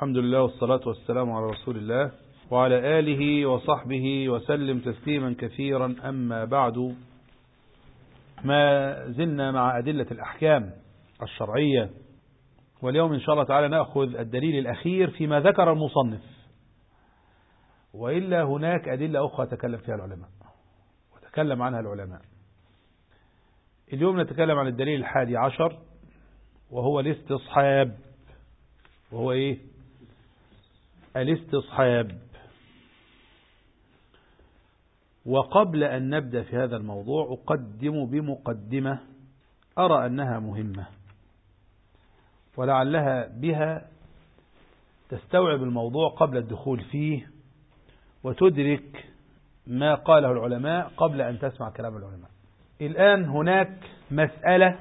الحمد لله والصلاة والسلام على رسول الله وعلى آله وصحبه وسلم تسليما كثيرا. أما بعد، ما زلنا مع أدلة الأحكام الشرعية، واليوم إن شاء الله تعالى نأخذ الدليل الأخير فيما ذكر المصنف، وإلا هناك أدلة أخرى تكلم فيها العلماء وتكلم عنها العلماء. اليوم نتكلم عن الدليل 11 وهو الاستصحاب. وهو إيه؟ الاستصحاب. وقبل أن نبدأ في هذا الموضوع أقدم بمقدمة أرى أنها مهمة، ولعلها بها تستوعب الموضوع قبل الدخول فيه وتدرك ما قاله العلماء قبل أن تسمع كلام العلماء. الآن هناك مسألة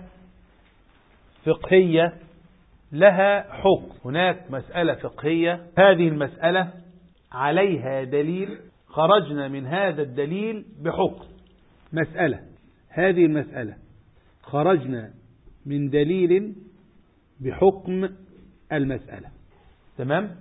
فقهية لها حكم. هناك مسألة فقهية، هذه المسألة عليها دليل، خرجنا من هذا الدليل بحكم. مسألة، هذه المسألة خرجنا من دليل بحكم المسألة. تمام؟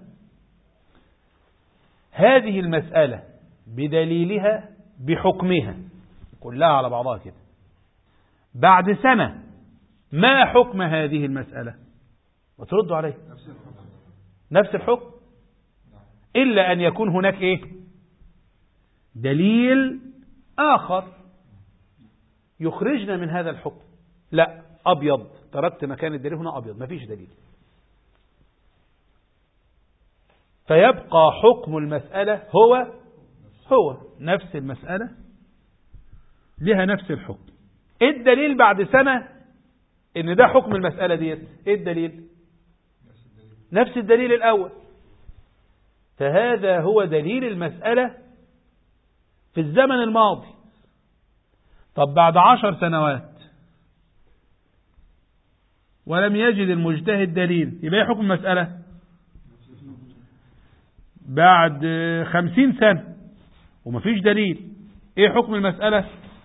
هذه المسألة بدليلها بحكمها كلها على بعضها كده. بعد سنة ما حكم هذه المسألة؟ وتردوا عليه نفس الحكم، إلا أن يكون هناك إيه؟ دليل آخر يخرجنا من هذا الحكم. لا، أبيض، تركت مكان الدليل هنا أبيض، ما فيش دليل، فيبقى حكم المسألة هو نفس المسألة، لها نفس الحكم. إيه الدليل بعد سنة إن ده حكم المسألة ديت؟ إيه الدليل؟ نفس الدليل الأول. فهذا هو دليل المسألة في الزمن الماضي. طب بعد 10 سنوات ولم يجد المجتهد دليل، يبقى حكم المسألة. بعد 50 سنة ومفيش دليل، ايه حكم المسألة؟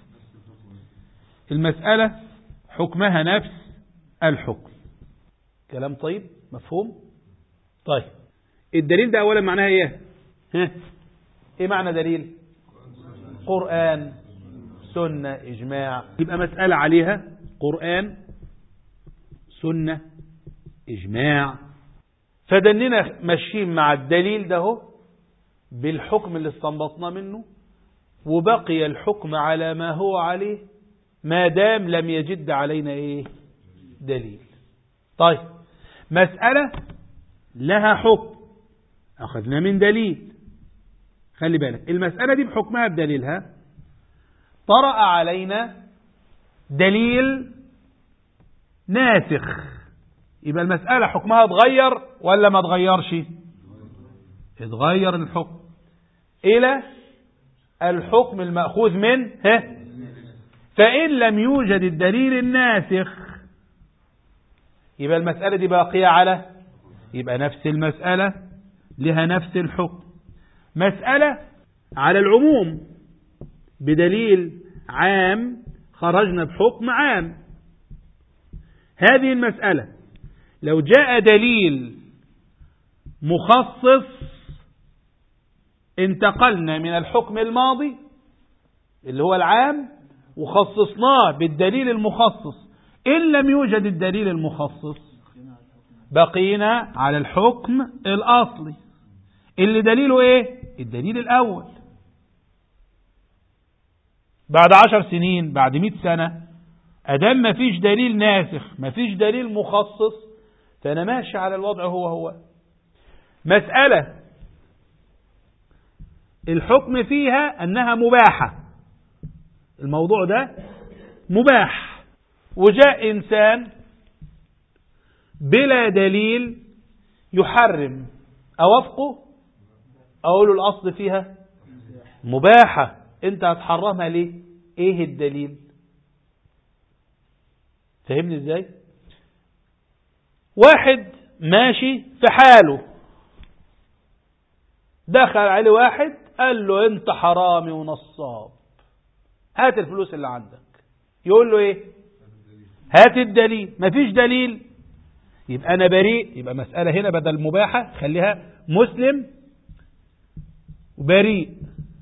المسألة حكمها نفس الحكم. كلام طيب؟ مفهوم؟ طيب، الدليل ده اولا معناها ايه؟ ايه معنى دليل؟ قرآن، سنة، اجماع. يبقى مسألة عليها قرآن، سنة، اجماع. فدننا ماشيين مع الدليل ده بالحكم اللي استنبطنا منه، وبقي الحكم على ما هو عليه ما دام لم يجد علينا ايه؟ دليل. طيب، مسألة لها حكم أخذنا من دليل. خلي بالك، المسألة دي بحكمها بدليلها طرأ علينا دليل ناسخ، يبقى المسألة حكمها اتغير ولا ما اتغيرش؟ اتغير الحكم إلى الحكم المأخوذ منه. فإن لم يوجد الدليل الناسخ يبقى المسألة دي باقية على، يبقى نفس المسألة لها نفس الحكم. مسألة على العموم بدليل عام خرجنا بحكم عام. هذه المسألة لو جاء دليل مخصص انتقلنا من الحكم الماضي اللي هو العام وخصصناه بالدليل المخصص. إن لم يوجد الدليل المخصص بقينا على الحكم الأصلي اللي دليله إيه؟ الدليل الأول. بعد 10 سنين، بعد 100 سنة، أدام ما فيش دليل ناسخ، ما فيش دليل مخصص، فأنا ماشي على الوضع هو. مسألة الحكم فيها أنها مباحة، الموضوع ده مباح، وجاء إنسان بلا دليل يحرم، أوافقه؟ أقول له الأصل فيها مباحة، أنت هتحرمها ليه؟ إيه الدليل؟ فهمني إزاي؟ واحد ماشي في حاله، دخل عليه واحد قال له أنت حرامي ونصاب، هات الفلوس اللي عندك. يقول له إيه؟ هات الدليل. مفيش دليل، يبقى أنا بريء، يبقى مسألة هنا بدل مباحة خليها مسلم بريء.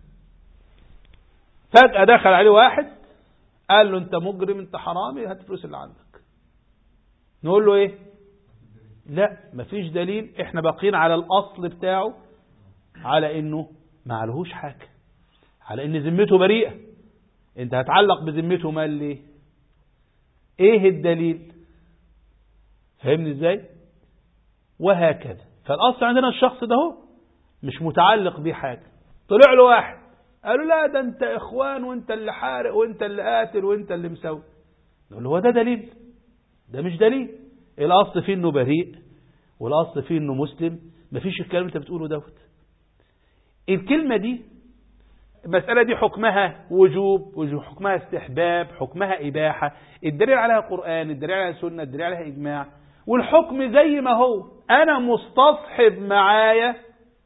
فجأة دخل عليه واحد قال له أنت مجرم، أنت حرامي، هات الفلوس اللي عندك. نقول له إيه؟ لا، مفيش دليل، إحنا باقين على الأصل بتاعه، على إنه ما عليهوش حاجة، على إن ذمته بريئة. أنت هتعلق بذمته مال ليه؟ إيه الدليل؟ فهمني إزاي؟ وهكذا. فالأصل عندنا الشخص ده هو مش متعلق بيه حاجة. طلع له واحد قالوا لا ده أنت إخوان، وأنت اللي حارق، وأنت اللي قاتل، وأنت اللي مسوي. نقول له هو ده دليل؟ ده مش دليل. الأصل فيه إنه بريء، والأصل فيه إنه مسلم. مفيش الكلام اللي أنت بتقوله دوت. الكلمة دي، المسألة دي حكمها وجوب، حكمها استحباب، حكمها إباحة. الدليل عليها قرآن، الدليل عليها سنة، الدليل عليها إجماع. والحكم زي ما هو، أنا مستصحب معايا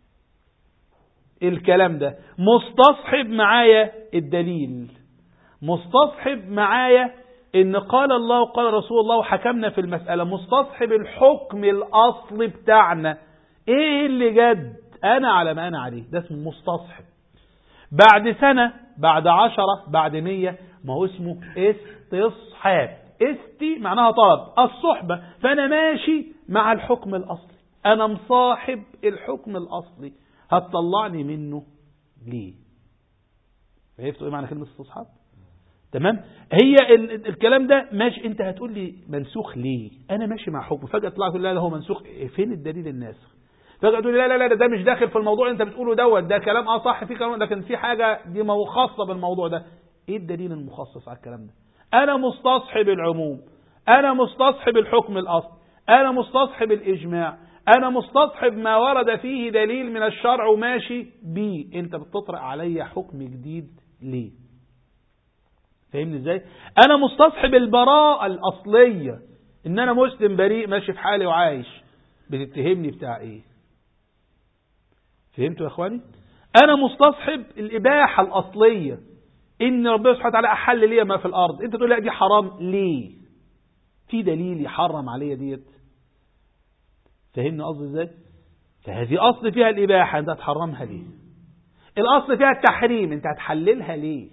الكلام ده، مستصحب معايا الدليل، مستصحب معايا إن قال الله وقال رسول الله وحكمنا في المسألة، مستصحب الحكم الأصل بتاعنا. إيه اللي جد؟ أنا على ما أنا عليه، ده اسمه مستصحب. بعد سنة، بعد 10، بعد 100، ما هو اسمه استصحاب. استي معناها طلب، الصحبة، فأنا ماشي مع الحكم الأصلي، أنا مصاحب الحكم الأصلي، هتطلعني منه ليه؟ فهمتوا إيه معنى كلمة استصحاب؟ تمام؟ هي الكلام ده ماشي. أنت هتقول لي منسوخ ليه؟ أنا ماشي مع حكم، فجأة طلع تقول لا ده هو منسوخ. فين الدليل الناسخ؟ فجأة تقول لا لا لا ده مش داخل في الموضوع اللي انت بتقوله دوت، ده كلام صح في كلام، لكن في حاجة دي خاصة بالموضوع ده. ايه الدليل المخصص على الكلام ده؟ انا مستصحب العموم، انا مستصحب الحكم الاصل، انا مستصحب الاجماع، انا مستصحب ما ورد فيه دليل من الشرع وماشي بيه. انت بتطرق عليا حكم جديد ليه؟ فاهمني ازاي؟ انا مستصحب البراءة الاصلية، ان انا مسلم بريء ماشي في حالي وعايش، بتتهمني بتاع ايه؟ فهمتوا يا اخواني؟ انا مستصحب الاباحه الاصليه، ان ربنا سبحانه وتعالى احل لي ما في الارض، انت تقول لا دي حرام ليه؟ في دليل يحرم عليا ديت؟ فهمني قصدي ازاي؟ فهذه اصل فيها الاباحه، انت هتحرمها ليه؟ الاصل فيها التحريم، انت هتحللها ليه؟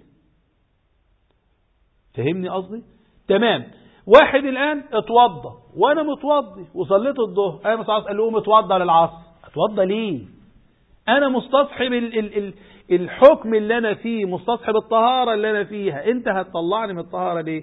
فهمني قصدي؟ تمام. واحد الان اتوضى وانا متوضي وصليت الظهر، انا قال له قوم اتوضى للعصر، اتوضى ليه؟ أنا مستصحب الحكم اللي أنا فيه، مستصحب الطهارة اللي أنا فيها، أنت هتطلعني من الطهارة ليه؟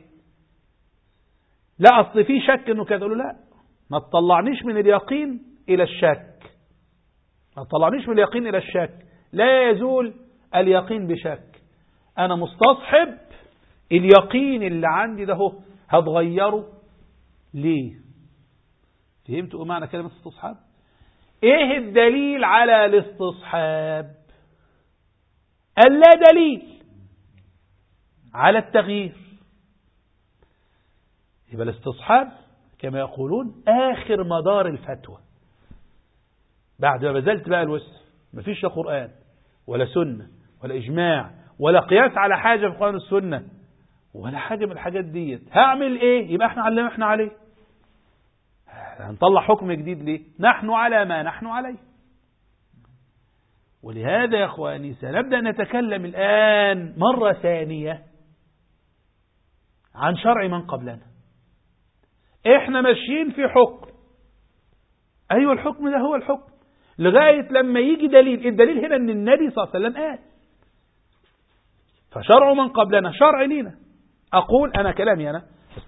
لا أصل في شك إنه كذا. له لا، ما تطلعنيش من اليقين إلى الشك، ما تطلعنيش من اليقين إلى الشك، لا يزول اليقين بشك. أنا مستصحب اليقين اللي عندي ده هو، هتغيره ليه؟ فهمتوا معنى كلمة استصحاب؟ ايه الدليل على الاستصحاب؟ اللا دليل على التغيير. يبقى الاستصحاب كما يقولون آخر مدار الفتوى. بعد ما بذلت بقى الوسع، مفيش لا قرآن ولا سنة ولا إجماع ولا قياس على حاجة في القرآن والسنة ولا حاجة من الحاجات ديت، هعمل ايه؟ يبقى احنا على ما احنا عليه. هنطلع حكم جديد ليه؟ نحن على ما نحن عليه. ولهذا يا اخواني سنبدأ نتكلم الآن مرة ثانية عن شرع من قبلنا. احنا ماشيين في حكم، ايوه الحكم ده هو الحكم لغاية لما يجي دليل. الدليل هنا ان النبي صلى الله عليه وسلم قال، فشرع من قبلنا شرع لينا. اقول انا كلامي انا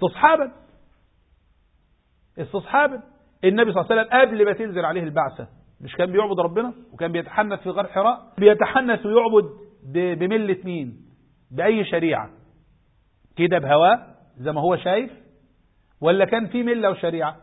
استصحابا النبي صلى الله عليه وسلم قبل ما تنزل عليه البعثة مش كان بيعبد ربنا وكان بيتحنث في غار حراء؟ بيتحنث ويعبد بملة مين؟ بأي شريعة؟ كده بهواه زي ما هو شايف، ولا كان في ملة وشريعة؟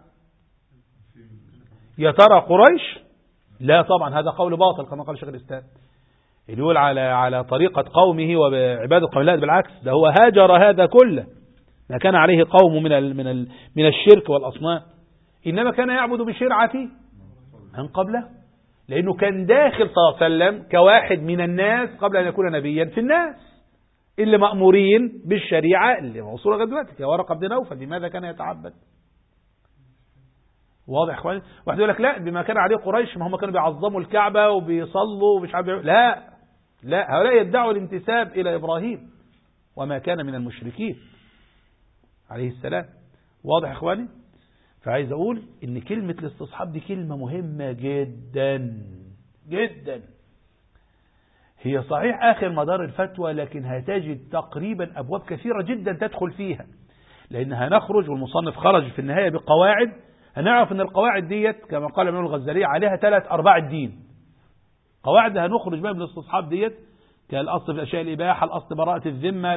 يا ترى قريش؟ لا طبعا، هذا قول باطل كما قال شيخ الإسلام، اللي يقول على طريقة قومه وعباد القوم. لا بالعكس، ده هو هاجر هذا كله ما كان عليه قوم من الشرك والأصنام، إنما كان يعبد بشرعة من قبله، لأنه كان داخل صلى الله عليه وسلم كواحد من الناس قبل أن يكون نبيا في الناس اللي مأمورين بالشريعة اللي موصولة لغاية دلوقتي. يا ورقة بن نوفل لماذا كان يتعبد؟ واضح اخواني؟ واحد يقول لك لا بما كان عليه قريش، ما هم كانوا بيعظموا الكعبة وبيصلوا ومش عارف. لا هؤلاء يدعوا الانتساب إلى إبراهيم وما كان من المشركين عليه السلام. واضح اخواني؟ فعايز أقول إن كلمة الاستصحاب دي كلمة مهمة جدا جدا. هي صحيح آخر مدار الفتوى، لكن هتجد تقريبا أبواب كثيرة جدا تدخل فيها، لأن هنخرج والمصنف خرج في النهاية بقواعد. هنعرف أن القواعد ديت كما قال الإمام الغزالي عليها 3 أرباع الدين. قواعد هنخرج بها من الاستصحاب ديت، كالأصل في الأشياء الإباحة، الأصل براءة الذمة،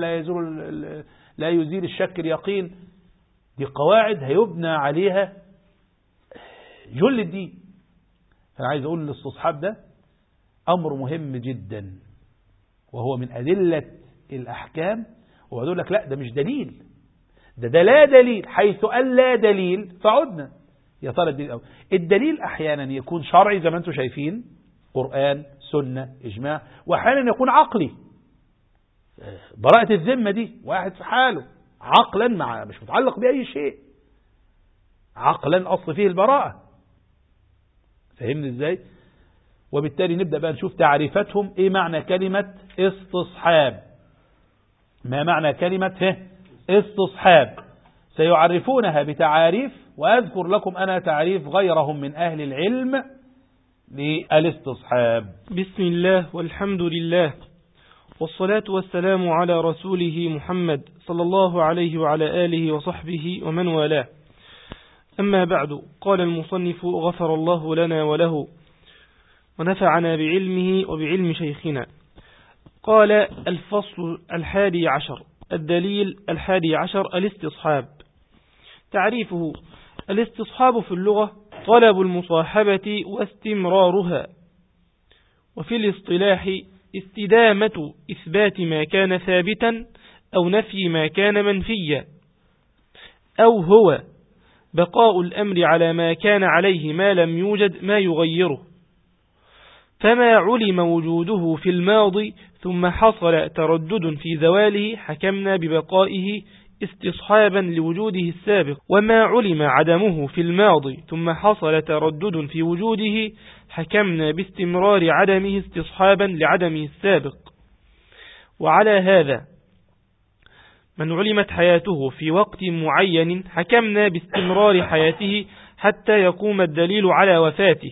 لا يزيل الشك اليقين. دي قواعد هيبنى عليها جل الدين. فأنا عايز أقول الاستصحاب ده أمر مهم جدا، وهو من أدلة الأحكام. وأقول لك لا ده مش دليل، ده لا دليل، حيث أن لا دليل فعدنا. يا ترى الدليل أول. الدليل أحيانا يكون شرعي زي ما أنتم شايفين، قرآن، سنة، إجماع، وأحيانا يكون عقلي. براءة الذمة دي واحد في حاله عقلا، مع مش متعلق بأي شيء، عقلا أصل فيه البراءة. فهمني إزاي؟ وبالتالي نبدأ بقى نشوف تعريفتهم. إيه معنى كلمة استصحاب؟ ما معنى كلمة استصحاب؟ سيعرفونها بتعاريف، وأذكر لكم أنا تعريف غيرهم من أهل العلم للاستصحاب. بسم الله والحمد لله، والصلاة والسلام على رسوله محمد صلى الله عليه وعلى آله وصحبه ومن والاه. أما بعد، قال المصنف غفر الله لنا وله ونفعنا بعلمه وبعلم شيخنا. قال: الفصل 11، الدليل 11، الاستصحاب. تعريفه: الاستصحاب في اللغة طلب المصاحبة واستمرارها، وفي الاصطلاح استدامة إثبات ما كان ثابتا أو نفي ما كان منفيا، أو هو بقاء الأمر على ما كان عليه ما لم يوجد ما يغيره. فما علم وجوده في الماضي ثم حصل تردد في زواله حكمنا ببقائه استصحابا لوجوده السابق، وما علم عدمه في الماضي ثم حصل تردد في وجوده حكمنا باستمرار عدمه استصحابا لعدمه السابق. وعلى هذا من علمت حياته في وقت معين حكمنا باستمرار حياته حتى يقوم الدليل على وفاته.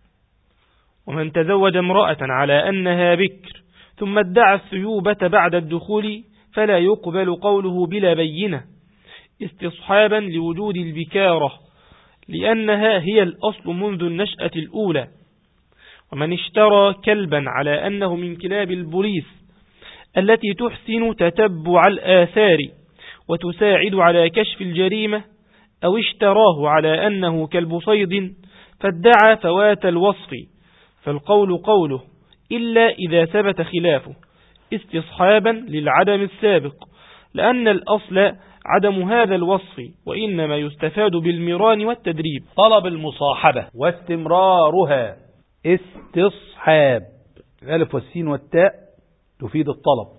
ومن تزوج امرأة على أنها بكر ثم ادعى الثيوبة بعد الدخول فلا يقبل قوله بلا بينة استصحابا لوجود البكارة، لأنها هي الأصل منذ النشأة الأولى. ومن اشترى كلبا على أنه من كلاب البوليس التي تحسن تتبع الآثار وتساعد على كشف الجريمة، أو اشتراه على أنه كلب صيد فادعى فوات الوصف، فالقول قوله إلا إذا ثبت خلافه استصحابا للعدم السابق، لأن الأصل عدم هذا الوصف، وإنما يستفاد بالمران والتدريب. طلب المصاحبة واستمرارها استصحاب. الألف والسين والتاء تفيد الطلب،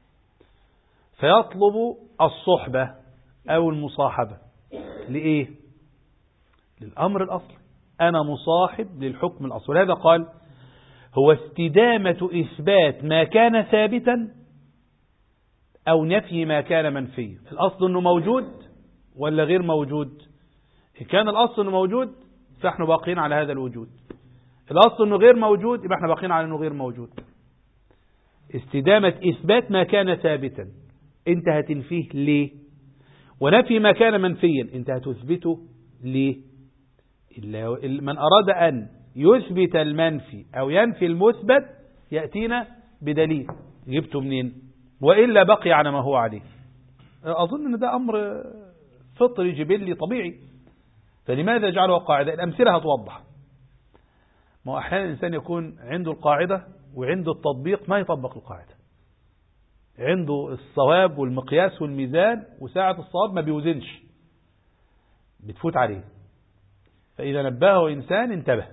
فيطلب الصحبة أو المصاحبة لإيه؟ للأمر الأصلي، أنا مصاحب للحكم الأصلي. هذا قال هو استدامة إثبات ما كان ثابتا أو نفي ما كان منفيا. الأصل أنه موجود ولا غير موجود؟ إن كان الأصل أنه موجود فإحنا باقين على هذا الوجود. الأصل أنه غير موجود يبقى إحنا باقين على أنه غير موجود. استدامة إثبات ما كان ثابتا أنت هتنفيه ليه؟ ونفي ما كان منفيا أنت هتثبته ليه؟ من أراد أن يثبت المنفي أو ينفي المثبت يأتينا بدليل جبته منين، وإلا بقي على ما هو عليه. أظن أن ده أمر فطري جبلي طبيعي، فلماذا جعله قاعدة؟ الأمثلة هتوضح. ما أحيانا الإنسان يكون عنده القاعدة وعنده التطبيق ما يطبق القاعدة، عنده الصواب والمقياس والميزان وساعة الصواب ما بيوزنش، بتفوت عليه. فإذا نبهه إنسان انتبه.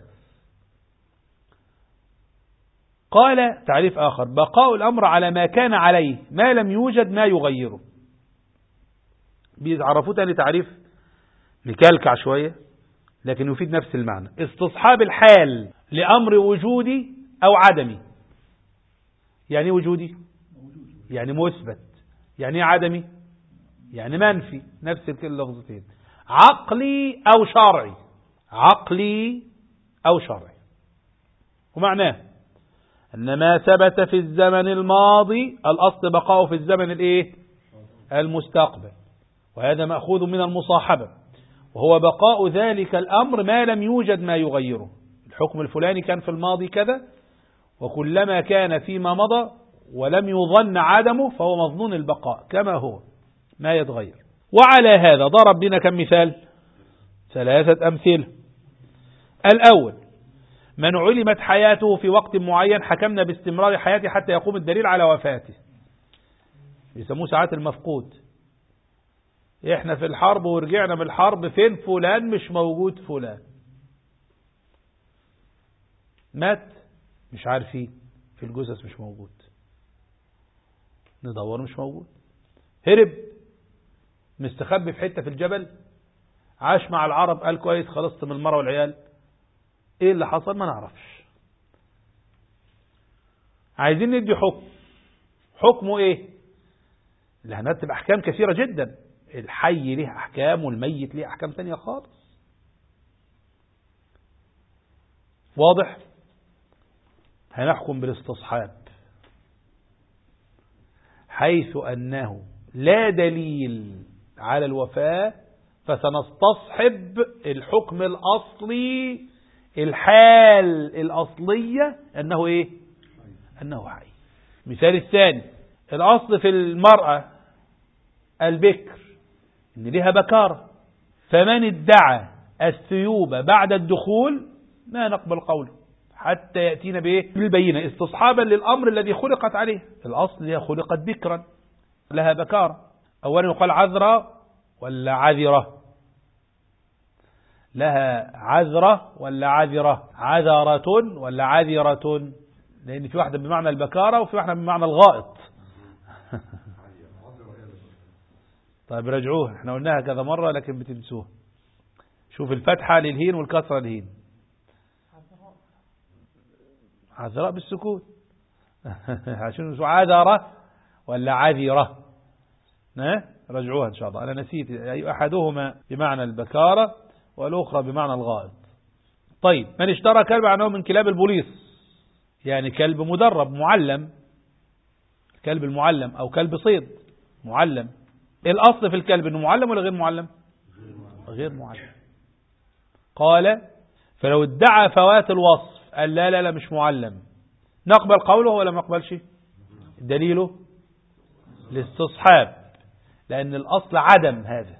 قال تعريف آخر: بقاء الأمر على ما كان عليه ما لم يوجد ما يغيره. بيعرفوا تاني تعريف مكلكع شوية، لكن يفيد نفس المعنى. استصحاب الحال لأمر وجودي أو عدمي. يعني وجودي يعني مثبت، يعني عدمي يعني منفي، نفس اللفظتين. عقلي أو شرعي، عقلي أو شرعي. ومعناه أن ما ثبت في الزمن الماضي الأصل بقاؤه في الزمن المستقبل، وهذا مأخوذ من المصاحبة، وهو بقاء ذلك الأمر ما لم يوجد ما يغيره. الحكم الفلاني كان في الماضي كذا، وكلما كان فيما مضى ولم يظن عدمه فهو مظنون البقاء كما هو ما يتغير. وعلى هذا ضرب لنا كم مثال؟ 3 أمثلة. الأول: من علمت حياته في وقت معين حكمنا باستمرار حياته حتى يقوم الدليل على وفاته. يسموه ساعات المفقود. احنا في الحرب ورجعنا من الحرب، فين فلان؟ مش موجود. فلان مات، مش عارفين، في الجثث مش موجود، ندور مش موجود. هرب، مستخبي في حتة في الجبل، عاش مع العرب، قال كويس خلصت من المرأة والعيال. ايه اللي حصل؟ ما نعرفش. عايزين ندي حكم. حكمه ايه؟ اللي هنرتب احكام كثيرة جدا. الحي له احكام والميت له احكام ثانية خالص. واضح؟ هنحكم بالاستصحاب، حيث أنه لا دليل على الوفاة، فسنستصحب الحكم الأصلي، الحال الأصلية أنه أنه حي. مثال الثاني: الأصل في المرأة البكر إن لها بكارة، فمن ادعى الثيوب بعد الدخول ما نقبل قوله حتى يأتينا بالبينة، استصحابا للأمر الذي خلقت عليه. الأصل هي خلقت بكرا لها بكارة. أولا يقال عذرة ولا عذرة؟ لها عذرة ولا عذرة؟ عذرة ولا عذرة؟ لأن في واحدة بمعنى البكارة وفي واحدة بمعنى الغائط. طيب رجعوها، احنا قلناها كذا مرة لكن بتنسوها. شوف الفتحة للهين والكسرة للهين. عذراء بالسكون. عشان عذرة ولا عذرة؟ رجعوها إن شاء الله. أنا نسيت، أحدهما بمعنى البكارة والأخرى بمعنى الغائط. طيب: من اشترى كلب عنه من كلاب البوليس، يعني كلب مدرب معلم، كلب المعلم أو كلب صيد معلم. الأصل في الكلب أنه معلم ولا غير معلم؟ غير معلم. قال: فلو ادعى فوات الوصف قال لا لا لا مش معلم، نقبل قوله ولا ما نقبلش؟ دليله الاستصحاب، لأن الأصل عدم هذا.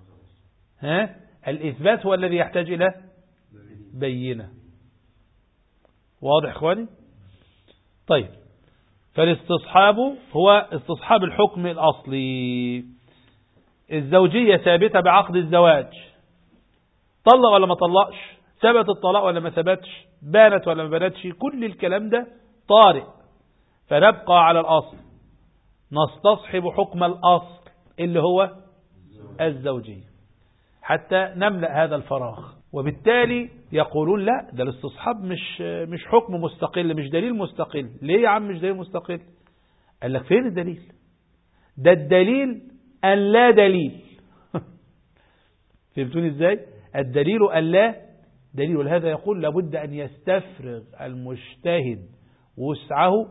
الإثبات هو الذي يحتاج إلى بينة. واضح إخواني؟ طيب، فالاستصحاب هو استصحاب الحكم الأصلي. الزوجية ثابتة بعقد الزواج، طلق ولا ما طلقش، ثبت الطلاق ولا ما ثبتش، بانت ولا ما بانتش، كل الكلام ده طارئ، فنبقى على الأصل، نستصحب حكم الأصل اللي هو الزوجية حتى نملأ هذا الفراغ. وبالتالي يقولون لا، ده الاستصحاب مش حكم مستقل، مش دليل مستقل. ليه يا عم مش دليل مستقل؟ قال لك فين الدليل؟ ده الدليل أن لا دليل. فهمتوني ازاي؟ الدليل أن لا دليل. ولهذا يقول لابد أن يستفرغ المجتهد وسعه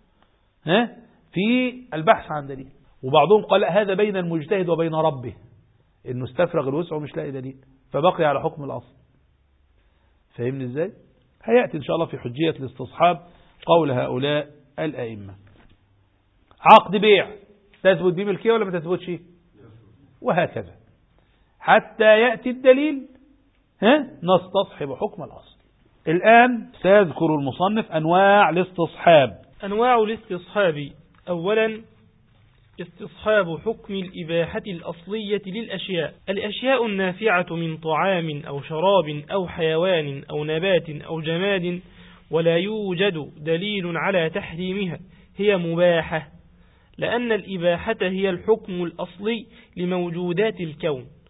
في البحث عن دليل. وبعضهم قال هذا بين المجتهد وبين ربه، انه استفرغ الوسع ومش لاقي دليل فبقي على حكم الأصل. فهمني ازاي؟ هيأتي ان شاء الله في حجية الاستصحاب قول هؤلاء الأئمة. عقد بيع تثبت به ملكية ولا ما تثبتش؟ وهكذا حتى يأتي الدليل نستصحب حكم الأصل. الآن سيذكر المصنف أنواع الاستصحاب. أنواع الاستصحاب: أولا استصحاب حكم الإباحة الأصلية للأشياء. الأشياء النافعة من طعام أو شراب أو حيوان أو نبات أو جماد ولا يوجد دليل على تحريمها هي مباحة، لأن الإباحة هي الحكم الأصلي لموجودات الكون،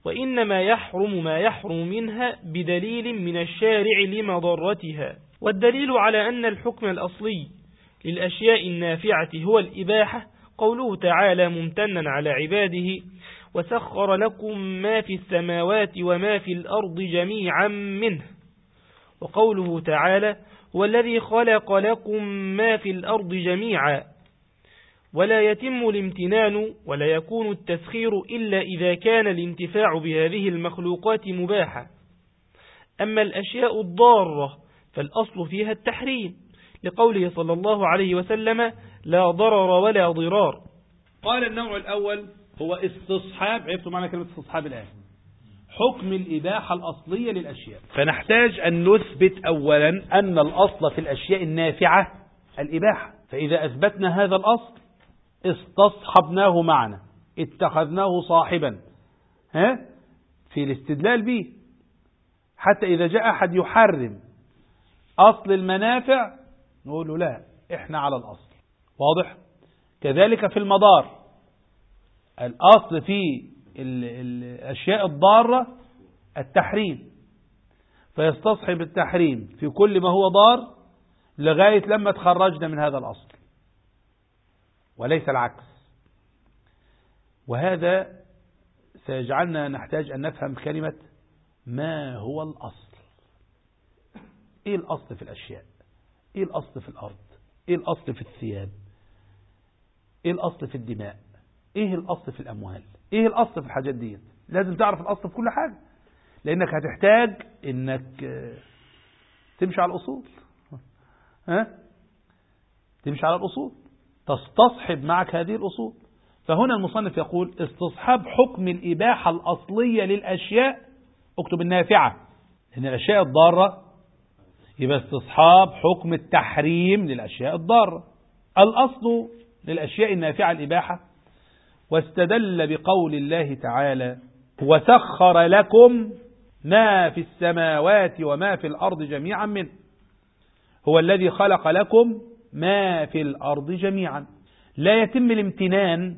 وإنما يحرم ما يحرم منها بدليل من الشارع لمضرتها. والدليل على أن الحكم الأصلي للأشياء النافعة هو الإباحة قوله تعالى ممتنا على عباده وسخر لكم ما في السماوات وما في الأرض جميعا منه، وقوله تعالى هو الذي خلق لكم ما في الأرض جميعا. ولا يتم الامتنان ولا يكون التسخير إلا إذا كان الانتفاع بهذه المخلوقات مباحة. أما الأشياء الضارة فالأصل فيها التحريم لقوله صلى الله عليه وسلم لا ضرر ولا ضرار. قال النوع الأول هو استصحاب، عرفتوا معنى كلمة استصحاب الآن، حكم الإباحة الأصلية للأشياء. فنحتاج أن نثبت أولا أن الأصل في الأشياء النافعة الإباحة، فإذا أثبتنا هذا الأصل استصحبناه معنا، اتخذناه صاحبا في الاستدلال به، حتى إذا جاء أحد يحرم أصل المنافع نقول له لا، إحنا على الأصل. واضح؟ كذلك في المضار، الأصل في الأشياء الضارة التحريم، فيستصحب التحريم في كل ما هو ضار لغاية لما تخرجنا من هذا الأصل، وليس العكس. وهذا سيجعلنا نحتاج أن نفهم كلمة ما هو الأصل. إيه الأصل في الأشياء؟ إيه الأصل في الأرض؟ إيه الأصل في الثياب؟ إيه الأصل في الدماء؟ إيه الأصل في الأموال؟ إيه الأصل في الحاجات دي؟ لازم تعرف الأصل في كل حاجة، لأنك هتحتاج أنك تمشي على الأصول، تمشي على الأصول، تستصحب معك هذه الأصول. فهنا المصنف يقول استصحاب حكم الإباحة الأصلية للأشياء، اكتب النافعة، لأن الأشياء الضارة يبقى استصحاب حكم التحريم للأشياء الضارة. الأصل للأشياء النافعة الإباحة، واستدل بقول الله تعالى وسخر لكم ما في السماوات وما في الأرض جميعا منه، هو الذي خلق لكم ما في الأرض جميعا. لا يتم الامتنان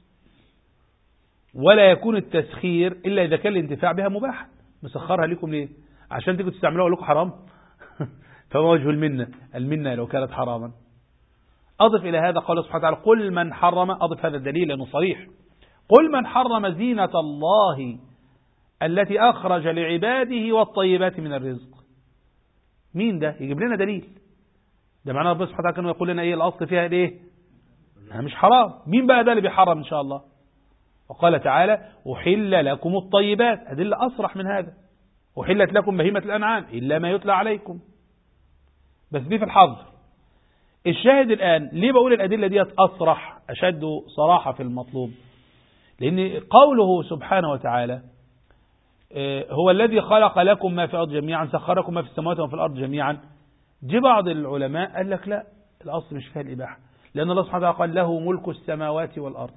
ولا يكون التسخير إلا إذا كان الانتفاع بها مباح. مسخرها لكم ليه؟ عشان تيجوا تستعملوها لكم حرام؟ فما وجه المنة لو كانت حراما؟ أضف إلى هذا قال سبحانه وتعالى قل من حرم، أضف هذا الدليل لأنه صريح، قل من حرم زينة الله التي أخرج لعباده والطيبات من الرزق. مين ده؟ يجيب لنا دليل. ده معناه ربنا سبحانه وتعالى كانوا يقول لنا إيه الأصل فيها إيه؟ مش حرام. مين بقى ده اللي بيحرم إن شاء الله؟ وقال تعالى أحل لكم الطيبات، أدلة أصرح من هذا. أحلت لكم بهيمة الأنعام إلا ما يتلى عليكم، بس دي في الحظر. الشاهد الآن ليه بقول الأدلة دي أصرح، أشد صراحة في المطلوب؟ لأن قوله سبحانه وتعالى هو الذي خلق لكم ما في الأرض جميعا، سخركم ما في السماوات وما في الأرض جميعا، جه بعض العلماء قال لك لا، الأصل مش فيها الإباحة، لأن الله سبحانه وتعالى قال له ملك السماوات والأرض.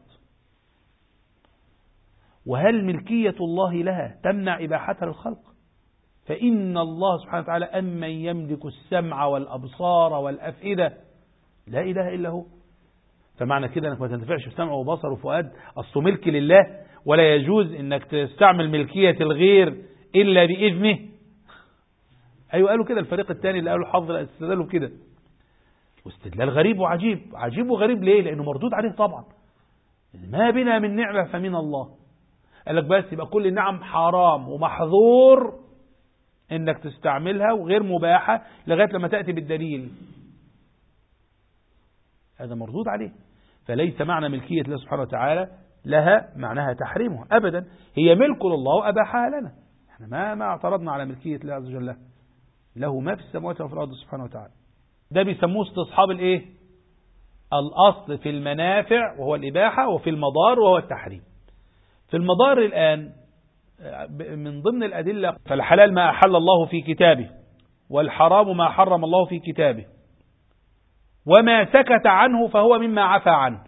وهل ملكية الله لها تمنع إباحتها للخلق؟ فإن الله سبحانه وتعالى أمن يملك السمع والأبصار والأفئدة، لا إله إلا هو. فمعنى كده أنك ما تنتفعش بسمع وبصر وفؤاد، أصله ملك لله، ولا يجوز أنك تستعمل ملكية الغير إلا بإذنه. أيوة قالوا كده الفريق الثاني اللي قالوا حظر استدلوا كده، واستدلال غريب وعجيب. عجيب وغريب ليه؟ لأنه مردود عليه طبعا. ما بنا من نعمة فمن الله. قال لك بس يبقى كل النعم حرام ومحظور انك تستعملها وغير مباحة لغاية لما تأتي بالدليل. هذا مردود عليه. فليس معنى ملكية الله سبحانه وتعالى لها معناها تحريمها أبدا، هي ملك الله وأباحها لنا. احنا ما اعترضنا على ملكية الله عز وجل، له ما في السماوات وفي الأرض سبحانه وتعالى. ده بيسموه استصحاب الايه؟ الأصل في المنافع وهو الإباحة، وفي المضار وهو التحريم. في المضار الآن من ضمن الأدلة فالحلال ما أحل الله في كتابه، والحرام ما حرم الله في كتابه، وما سكت عنه فهو مما عفى عنه.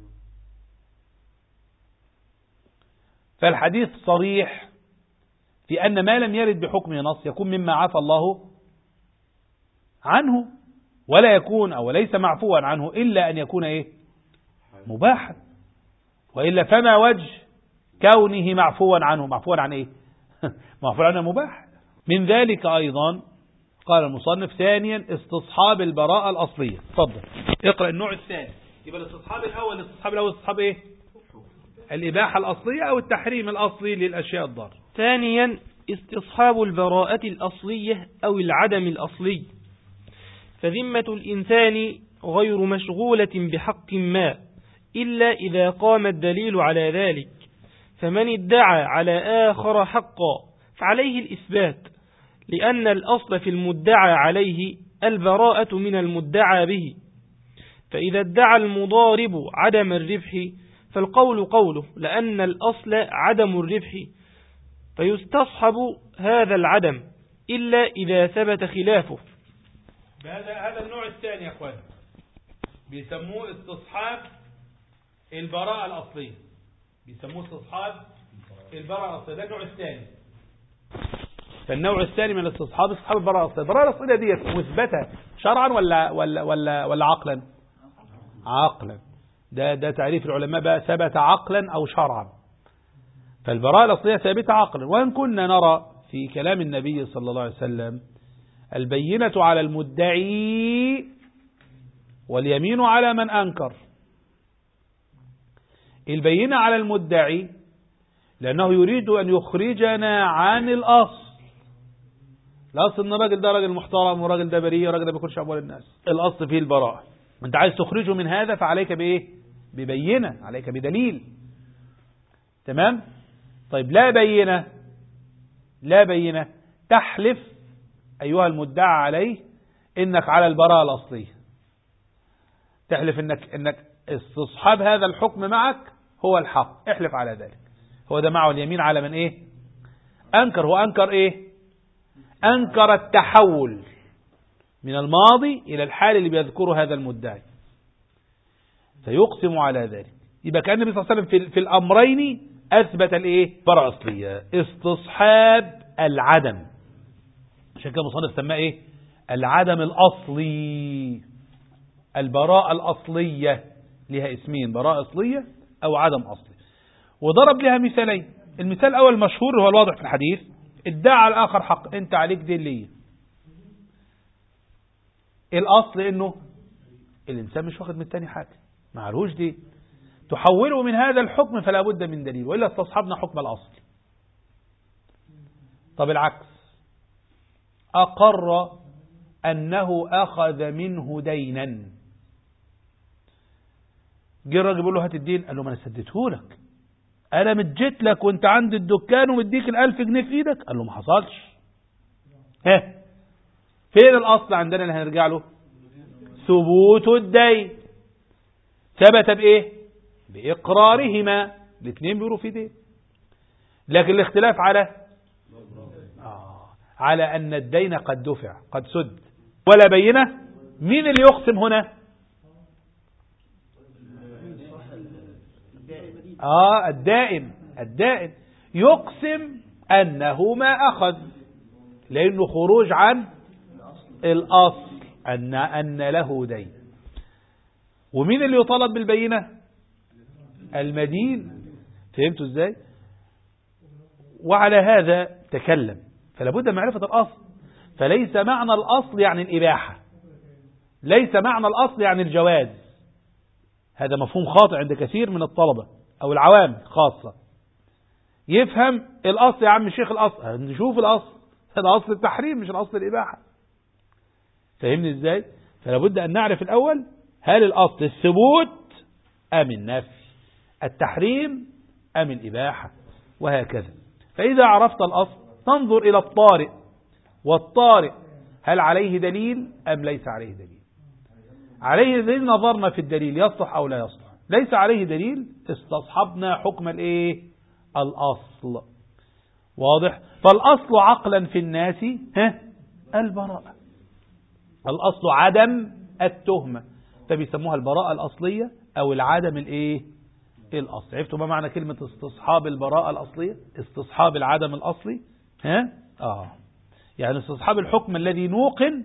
فالحديث صريح في أن ما لم يرد بحكمه نص يكون مما عفى الله عنه، ولا يكون أو ليس معفوا عنه إلا أن يكون إيه؟ مباحا، وإلا فما وجه كونه معفوا عنه. معفوا عن إيه؟ معفوا عنه مباح. من ذلك أيضا قال المصنف ثانيا استصحاب البراءة الأصلية. تفضل اقرأ النوع الثاني. يبقى الاستصحاب الأول استصحاب إيه؟ الإباحة الأصلية أو التحريم الأصلي للأشياء الضارة. ثانيا استصحاب البراءة الأصلية أو العدم الأصلي. فذمة الإنسان غير مشغولة بحق ما إلا إذا قام الدليل على ذلك، فمن ادعى على آخر حقا فعليه الإثبات، لأن الأصل في المدعى عليه البراءة من المدعى به. فإذا ادعى المضارب عدم الربح فالقول قوله، لأن الأصل عدم الربح، فيستصحب هذا العدم إلا إذا ثبت خلافه. هذا النوع الثاني يا أخوان بيسموه استصحاب البراءة الأصلية. بيسموه استصحاب البراءة الأصلية، ده النوع الثاني. فالنوع الثاني من الاستصحاب استصحاب البراءة الأصلية. البراءة الأصلية دي مثبتة شرعا ولا عقلا؟ عقلا. ده تعريف العلماء بقى، ثبت عقلا أو شرعا. فالبراءة الأصلية ثابتة عقلا. وإن كنا نرى في كلام النبي صلى الله عليه وسلم البينة على المدعي واليمين على من أنكر. البينة على المدعي لأنه يريد أن يخرجنا عن الأصل. الأصل أن الراجل ده راجل محترم وراجل ده بريء وراجل ده بياكلش أموال الناس. الأصل فيه البراءة. أنت عايز تخرجه من هذا فعليك بإيه؟ ببينة، عليك بدليل. تمام؟ طيب لا بينة تحلف أيها المدعى عليه إنك على البراءة الأصلية. تحلف إنك استصحاب هذا الحكم معك هو الحق، احلف على ذلك. هو ده معه اليمين على من إيه؟ أنكر. هو أنكر إيه؟ أنكر التحول من الماضي إلى الحال اللي بيذكره هذا المدعي، فيقسم على ذلك. يبقى كأن النبي صلى الله عليه وسلم في الأمرين أثبت الإيه؟ براءة أصلية. استصحاب العدم، عشان كده المصنف سماه إيه؟ العدم الأصلي. البراءة الأصلية لها اسمين، براءة أصلية أو عدم أصلي. وضرب لها مثالين. المثال الأول المشهور هو الواضح في الحديث، ادعى الآخر حق، أنت عليك دين ليه. الأصل إنه الإنسان مش واخد من التاني حاجة، ما عليهوش دين، تحوله من هذا الحكم فلا بد من دليل، وإلا استصحبنا حكم الأصل. طب العكس، أقر أنه أخذ منه دينا. جه الراجل بيقول له هات الدين، قال له ما أنا سديته لك، أنا مديت لك وأنت عند الدكان ومديك 1000 جنيه في إيدك. قال له ما حصلش. فين الأصل عندنا اللي هنرجع له؟ ثبوت الدين. ثبت بإيه؟ بإقرارهما، الاثنين بيقولوا في دين. لكن الاختلاف على أن الدين قد دفع، قد سد، ولا بينة. مين اللي يقسم هنا؟ الدائن يقسم أنه ما أخذ، لأنه خروج عن الأصل أن له دين. ومين اللي يطالب بالبينة؟ المدين. فهمتوا ازاي؟ وعلى هذا تكلم. فلا بد من معرفة الأصل. فليس معنى الأصل يعني الإباحة، ليس معنى الأصل يعني الجواز. هذا مفهوم خاطئ عند كثير من الطلبة أو العوام خاصة. يفهم الأصل يا عم الشيخ، الأصل نشوف الأصل، هذا أصل التحريم مش الأصل الإباحة. فهمني ازاي؟ فلا بد أن نعرف الأول، هل الأصل الثبوت أم النفي، التحريم أم الإباحة، وهكذا. فإذا عرفت الأصل تنظر إلى الطارئ، والطارئ هل عليه دليل أم ليس عليه دليل. عليه دليل نظرنا في الدليل يصلح أو لا يصلح، ليس عليه دليل استصحبنا حكم الإيه؟ الأصل. واضح؟ فالأصل عقلا في الناس البراءة، الأصل عدم التهمة، فبيسموها البراءة الأصلية أو العدم الإيه؟ الأصل. عرفتوا ما معنى كلمة استصحاب البراءة الأصلية؟ استصحاب العدم الأصلي. يعني استصحاب الحكم الذي نوقن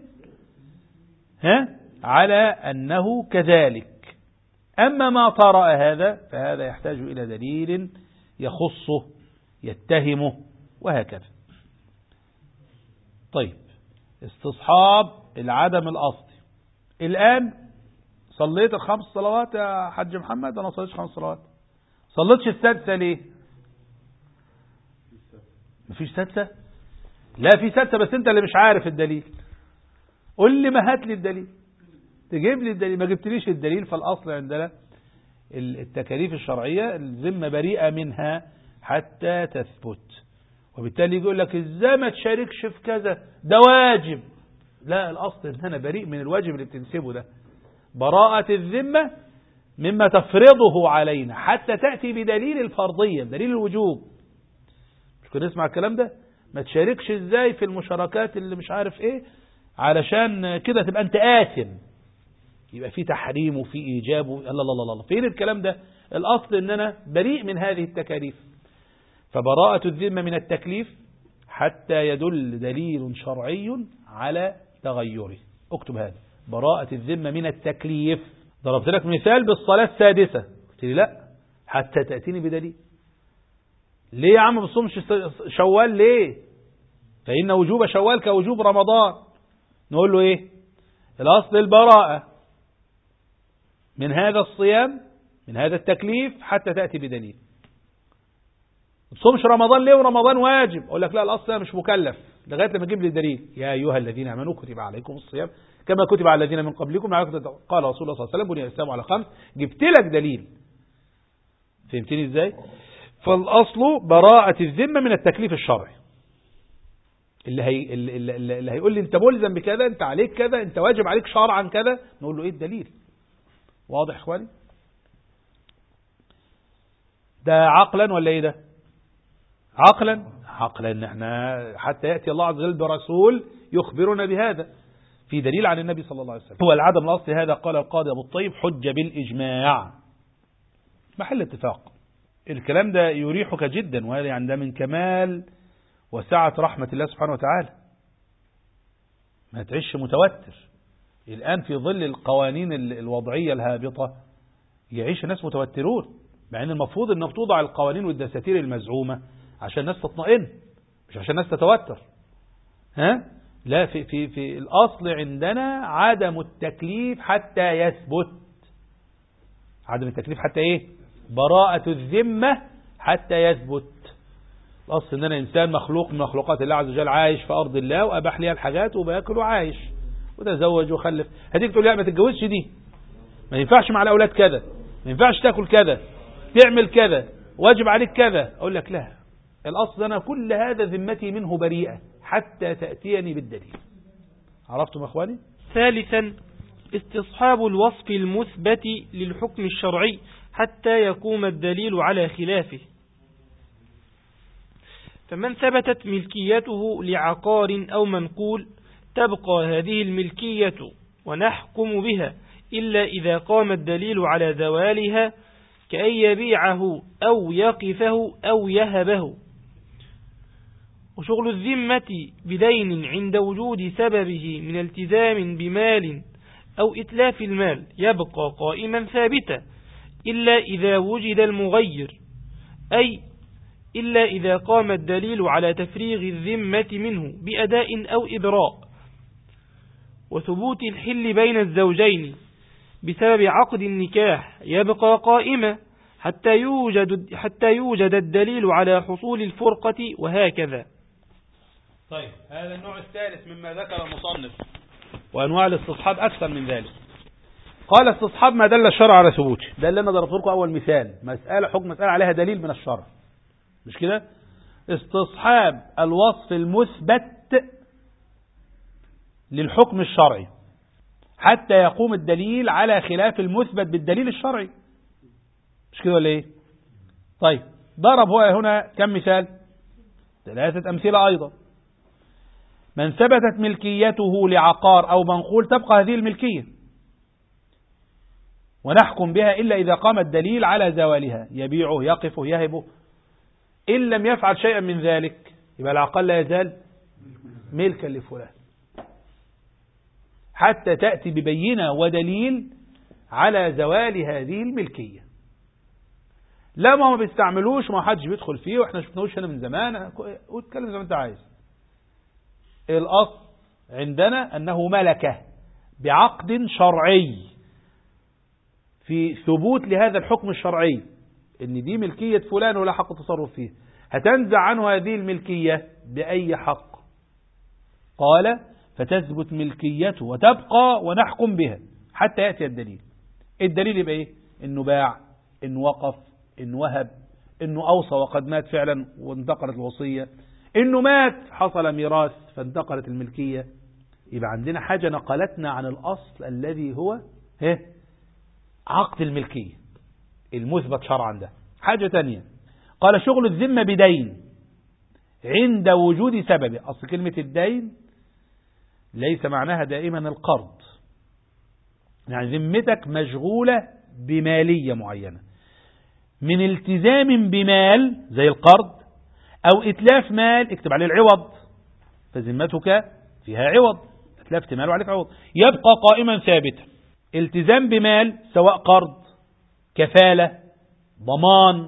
على أنه كذلك. أما ما طرأ هذا فهذا يحتاج إلى دليل يخصه يتهمه وهكذا. طيب، استصحاب العدم الأصلي. الآن صليت الخمس صلوات يا حاج محمد، أنا ما صليتش 5 صلوات. صليتش السادسة ليه؟ مفيش سادسة؟ لا في سادسة، بس انت اللي مش عارف الدليل. قل لي ما هات لي الدليل، تجيب لي الدليل. ما جبتليش الدليل. فالأصل عندنا التكاليف الشرعية الذمة بريئة منها حتى تثبت. وبالتالي يقول لك ازاي ما تشاركش في كذا، ده واجب. لا، الأصل ان انا بريء من الواجب اللي بتنسبه ده. براءة الذمة مما تفرضه علينا حتى تأتي بدليل الفرضية، دليل الوجوب. مش كنا نسمع الكلام ده؟ ما تشاركش ازاي في المشاركات اللي مش عارف ايه، علشان كده تبقى انت آثم، يبقى في تحريم وفي إيجاب الله الله الله. فين الكلام ده؟ الأصل ان انا بريء من هذه التكاليف. فبراءة الذمة من التكليف حتى يدل دليل شرعي على تغيره. اكتب هذا، براءة الذمة من التكليف. ضربت لك مثال بالصلاة السادسة، قلت لي لا حتى تأتيني بدليل. ليه يا عم ما بتصومش شوال ليه؟ فإن وجوب شوال كوجوب رمضان. نقول له ايه؟ الأصل البراءة من هذا الصيام، من هذا التكليف، حتى تأتي بدليل. ما تصومش رمضان ليه ورمضان واجب؟ أقول لك لا، الأصل أنا مش مكلف لغاية لما تجيب لي دليل. يا أيها الذين آمنوا كتب عليكم الصيام كما كتب على الذين من قبلكم. قال رسول الله صلى الله عليه وسلم بني الإسلام على 5. جبت لك دليل. فهمتني ازاي؟ فالأصل براءة الذمة من التكليف الشرعي. اللي هيقول لي انت ملزم بكذا، انت عليك كذا، انت واجب عليك شرعا كذا، نقول له ايه الدليل؟ واضح اخواني؟ ده عقلا ولا ايه ده؟ عقلا ان احنا حتى يأتي الله عز وجل برسول يخبرنا بهذا، في دليل عن النبي صلى الله عليه وسلم. هو العدم الأصلي هذا قال القاضي أبو الطيب حجة بالإجماع، محل اتفاق. الكلام ده يريحك جدا، وهذا يعني ده من كمال وسعة رحمة الله سبحانه وتعالى. ما تعيش متوتر. الآن في ظل القوانين الوضعية الهابطة يعيش الناس متوترون، مع ان المفروض انه توضع القوانين والدساتير المزعومة عشان الناس تطمئن، مش عشان الناس تتوتر. لا، في الأصل عندنا عدم التكليف حتى يثبت. عدم التكليف حتى ايه؟ براءة الذمة حتى يثبت. الأصل ان انا انسان مخلوق من مخلوقات الله عز وجل، عايش في أرض الله وأباح لي الحاجات وباكل وعايش وتزوج وخلف. هتيجي تقول لا ما تتجوزش دي، ما ينفعش مع الأولاد كذا، ما ينفعش تاكل كذا، تعمل كذا، واجب عليك كذا. أقول لك لا، الأصل أنا كل هذا ذمتي منه بريئة حتى تأتيني بالدليل. عرفتم يا أخواني؟ ثالثا، استصحاب الوصف المثبت للحكم الشرعي حتى يقوم الدليل على خلافه. فمن ثبتت ملكيته لعقار أو منقول تبقى هذه الملكية ونحكم بها إلا إذا قام الدليل على زوالها، كأن يبيعه أو يقفه أو يهبه. وشغل الذمة بدين عند وجود سببه من التزام بمال أو إتلاف المال يبقى قائما ثابتا إلا إذا وجد المغير، أي إلا إذا قام الدليل على تفريغ الذمة منه بأداء أو إبراء. وثبوت الحل بين الزوجين بسبب عقد النكاح يبقى قائما حتى يوجد الدليل على حصول الفرقة، وهكذا. طيب، هذا النوع الثالث مما ذكر المصنف، وأنواع الاستصحاب أكثر من ذلك. قال استصحاب ما دل الشرع على ثبوته. ده اللي أنا ضربت لكم أول مثال، حكم مسألة عليها دليل من الشرع، مش كده؟ استصحاب الوصف المثبت للحكم الشرعي حتى يقوم الدليل على خلاف المثبت بالدليل الشرعي، مش كده ولا ايه؟ طيب، ضرب هو هنا كم مثال؟ 3 أمثلة أيضا. من ثبتت ملكيته لعقار أو منقول تبقى هذه الملكية ونحكم بها إلا إذا قام الدليل على زوالها، يبيعه يقفه يهبه. إن لم يفعل شيئا من ذلك يبقى العقار لا يزال ملكا لفلان حتى تأتي ببينة ودليل على زوال هذه الملكية. لا ما بيستعملوش، ما حدش بيدخل فيه، واحنا شفناهوش هنا من زمان، واتكلم زي ما انت عايز. الأصل عندنا أنه ملكة بعقد شرعي، في ثبوت لهذا الحكم الشرعي ان دي ملكية فلان ولا حق تصرف فيه. هتنزع عنه هذه الملكية بأي حق؟ قال فتثبت ملكيته وتبقى ونحكم بها حتى يأتي الدليل. الدليل يبقى ايه؟ انه باع، انه وقف، انه وهب، انه اوصى وقد مات فعلا وانتقلت الوصية، انه مات حصل ميراث فانتقلت الملكية. يبقى عندنا حاجة نقلتنا عن الأصل الذي هو عقد الملكية المثبت شرعا. ده حاجة تانية. قال شغل الذمة بدين عند وجود سببه. أصل كلمة الدين ليس معناها دائما القرض، يعني ذمتك مشغولة بمالية معينة، من التزام بمال زي القرض أو إتلاف مال اكتب عليه العوض، فذمتك فيها عوض، أتلفت مال وعليك عوض، يبقى قائما ثابتا. التزام بمال سواء قرض، كفالة، ضمان،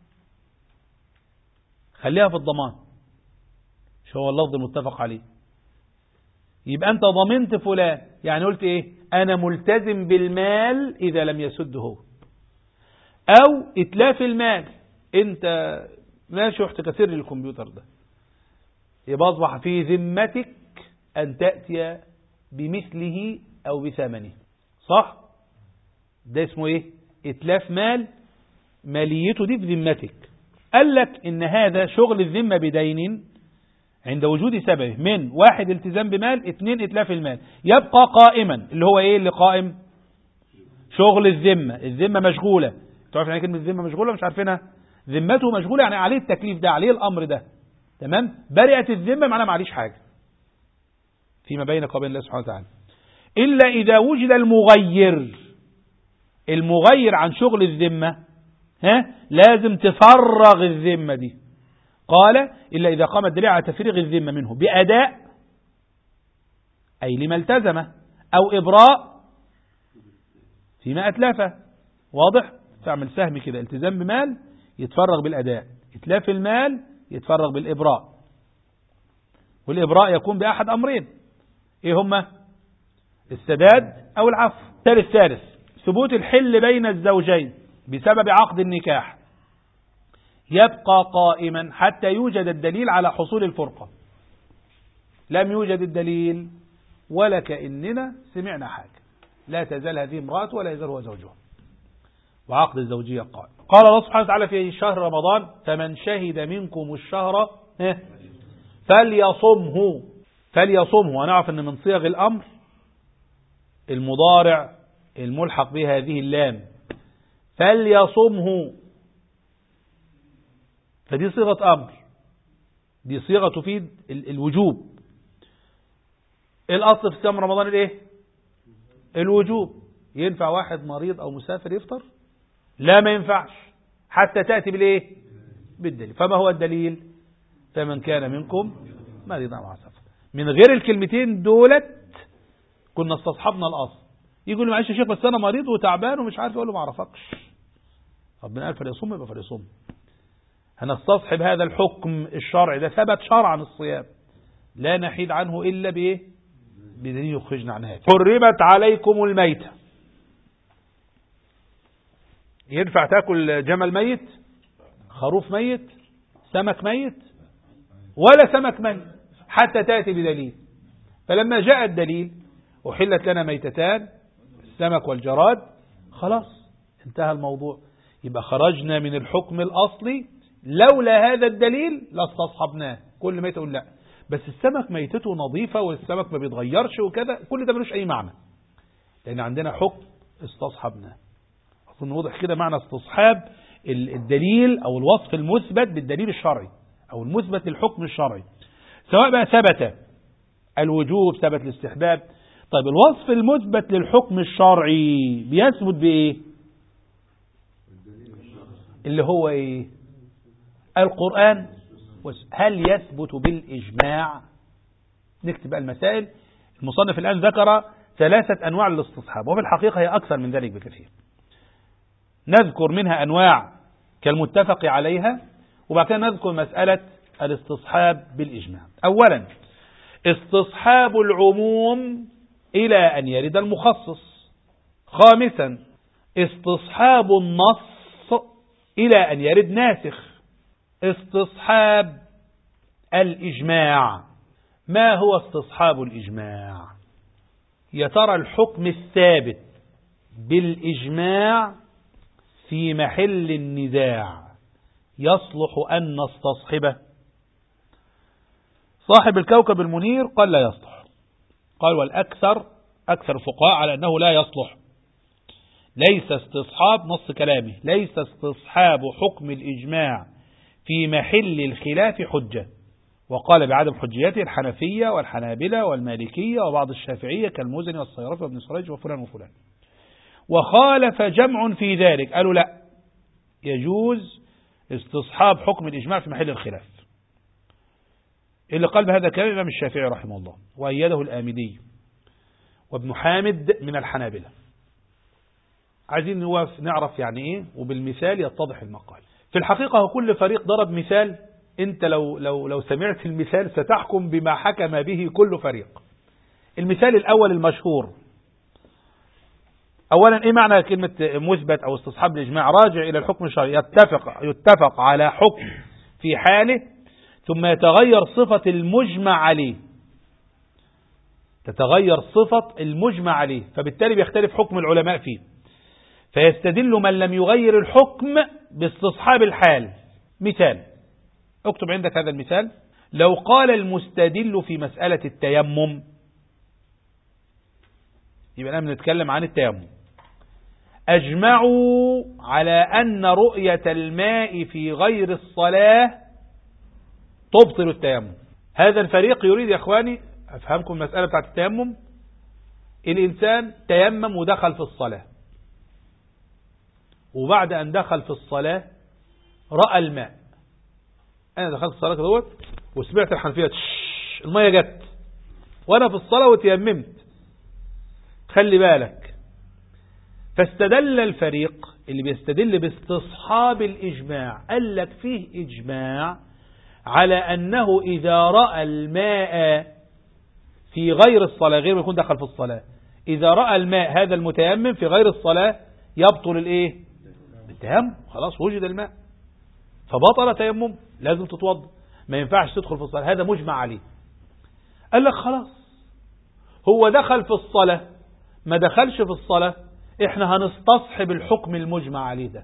خليها في الضمان، شو هو اللفظ المتفق عليه. يبقى أنت ضمنت فلان، يعني قلت إيه؟ أنا ملتزم بالمال إذا لم يسده هو. أو إتلاف المال، أنت ماشي رحت كسر لي الكمبيوتر ده، يبقى أصبح في ذمتك أن تأتي بمثله أو بثمنه، صح؟ ده اسمه إيه؟ إتلاف مال، ماليته دي في ذمتك. قال لك إن هذا شغل الذمة بدين عند وجود سببه، من واحد التزام بمال، اثنين إتلاف المال، يبقى قائما. اللي هو إيه اللي قائم؟ شغل الذمة. الذمة مشغولة. تعرف يعني كلمة الذمة مشغولة؟ مش عارفينها؟ ذمته مشغولة يعني عليه التكليف ده، عليه الأمر ده، تمام؟ برئت الذمة معناها معليش حاجة فيما بينك وبين الله سبحانه وتعالى، إلا إذا وجد المغير عن شغل الذمة، لازم تفرغ الذمة دي. قال إلا إذا قام الدليل على تفريغ الذمة منه بأداء، أي لما التزمه، أو إبراء فيما أتلفه. واضح؟ تعمل سهم كده، التزام بمال يتفرغ بالأداء، إتلاف المال يتفرغ بالإبراء، والإبراء يكون بأحد أمرين، إيه هما؟ السداد أو العفو. ثالث ثبوت الحل بين الزوجين بسبب عقد النكاح، يبقى قائما حتى يوجد الدليل على حصول الفرقة. لم يوجد الدليل ولا كأننا سمعنا حاجة، لا تزال هذه امرأة ولا يزال هو زوجها، وعقد الزوجية قائم. قال الله سبحانه وتعالى في شهر رمضان فمن شهد منكم الشهر فليصمه. ونعرف أن من صيغ الأمر المضارع الملحق به هذه اللام، فليصمه، فدي صيغة أمر، دي صيغة تفيد الوجوب. الأصل في صيام رمضان الايه؟ الوجوب. ينفع واحد مريض أو مسافر يفطر؟ لا ما ينفعش حتى تأتي بالايه؟ بالدليل. فما هو الدليل؟ فمن كان منكم مريضا أو على سفر. من غير الكلمتين دولت كنا استصحبنا الأصل. يقول لي معلش يا شيخ بس أنا مريض وتعبان ومش عارف، أقول له ما أعرفكش، ربنا قال فليصوم يبقى فليصوم. هنستصحب هذا الحكم الشرعي، ده ثبت شرعا الصيام، لا نحيد عنه إلا بإيه؟ بدليل يخرجنا عن هذا. حرمت عليكم الميتة. ينفع تاكل جمل ميت، خروف ميت، سمك ميت؟ ولا سمك ميت حتى تأتي بدليل. فلما جاء الدليل أحلت لنا ميتتان، السمك والجراد، خلاص انتهى الموضوع. يبقى خرجنا من الحكم الأصلي، لولا هذا الدليل لاستصحبناه. كل ميتة يقول لا بس السمك ميتته نظيفة والسمك ما بيتغيرش وكذا، كل ده ملوش أي معنى، لأن عندنا حكم استصحبناه. أظن واضح كده معنى استصحاب الدليل أو الوصف المثبت بالدليل الشرعي أو المثبت للحكم الشرعي، سواء بقى ثبت الوجوب ثبت الاستحباب. طيب الوصف المثبت للحكم الشرعي بيثبت بإيه؟ اللي هو إيه؟ القرآن. هل يثبت بالإجماع؟ نكتب المسائل. المصنف الآن ذكر 3 أنواع للاستصحاب، وفي الحقيقة هي أكثر من ذلك بكثير. نذكر منها أنواع كالمتفق عليها. وبعد كده نذكر مسألة الاستصحاب بالإجماع. أولا استصحاب العموم إلى أن يرد المخصص. خامسا استصحاب النص إلى أن يرد ناسخ. استصحاب الإجماع. ما هو استصحاب الإجماع؟ يا ترى الحكم الثابت بالإجماع في محل النزاع يصلح أن نستصحبه؟ صاحب الكوكب المنير قال لا يصلح. قال والأكثر أكثر الفقهاء على أنه لا يصلح. ليس استصحاب، نص كلامه، ليس استصحاب حكم الإجماع في محل الخلاف حجة. وقال بعدم حجيته الحنفية والحنابلة والمالكية وبعض الشافعية كالمزني والصيرفي وابن سريج وفلان وفلان. وخالف جمع في ذلك، قالوا لا يجوز استصحاب حكم الإجماع في محل الخلاف. اللي قال بهذا كلام الإمام الشافعي رحمه الله، وأيده الآمدي وابن حامد من الحنابلة. عايزين نعرف يعني إيه، وبالمثال يتضح المقال. في الحقيقة كل فريق ضرب مثال، أنت لو سمعت المثال ستحكم بما حكم به كل فريق. المثال الأول المشهور، أولا إيه معنى كلمة مثبت أو استصحاب الإجماع؟ راجع إلى الحكم الشرعي، يتفق على حكم في حاله ثم يتغير صفة المجمع عليه، تتغير صفة المجمع عليه، فبالتالي بيختلف حكم العلماء فيه، فيستدل من لم يغير الحكم باستصحاب الحال. مثال، اكتب عندك هذا المثال. لو قال المستدل في مسألة التيمم، يبقى أنا بنتكلم عن التيمم، أجمعوا على أن رؤية الماء في غير الصلاة تبطل التيمم. هذا الفريق يريد يا إخواني أفهمكم المسألة بتاعت التيمم. الإنسان تيمم ودخل في الصلاة، وبعد أن دخل في الصلاة رأى الماء. أنا دخلت الصلاة كده وسمعت الحنفية المية جت وأنا في الصلاة وتيممت، خلي بالك. فاستدل الفريق اللي بيستدل باستصحاب الإجماع، قال لك فيه إجماع على أنه إذا رأى الماء في غير الصلاة، غير ما يكون دخل في الصلاة، إذا رأى الماء هذا المتيمم في غير الصلاة يبطل الإيه؟ التيمم. خلاص وجد الماء فبطل تيمم، لازم تتوضا، ما ينفعش تدخل في الصلاة، هذا مجمع عليه. قال لك خلاص هو دخل في الصلاة ما دخلش في الصلاة، احنا هنستصحب الحكم المجمع عليه ده.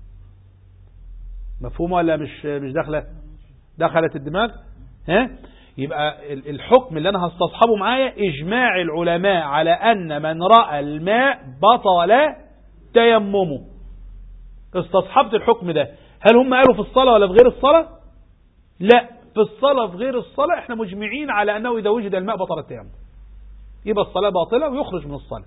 مفهوم ولا مش داخله؟ دخلت الدماغ؟ ها؟ يبقى الحكم اللي انا هستصحبه معايا اجماع العلماء على ان من رأى الماء بطل تيممه. استصحبت الحكم ده. هل هم قالوا في الصلاة ولا في غير الصلاة؟ لا، في الصلاة في غير الصلاة احنا مجمعين على انه اذا وجد الماء بطل التيمم، يبقى الصلاة باطلة ويخرج من الصلاة.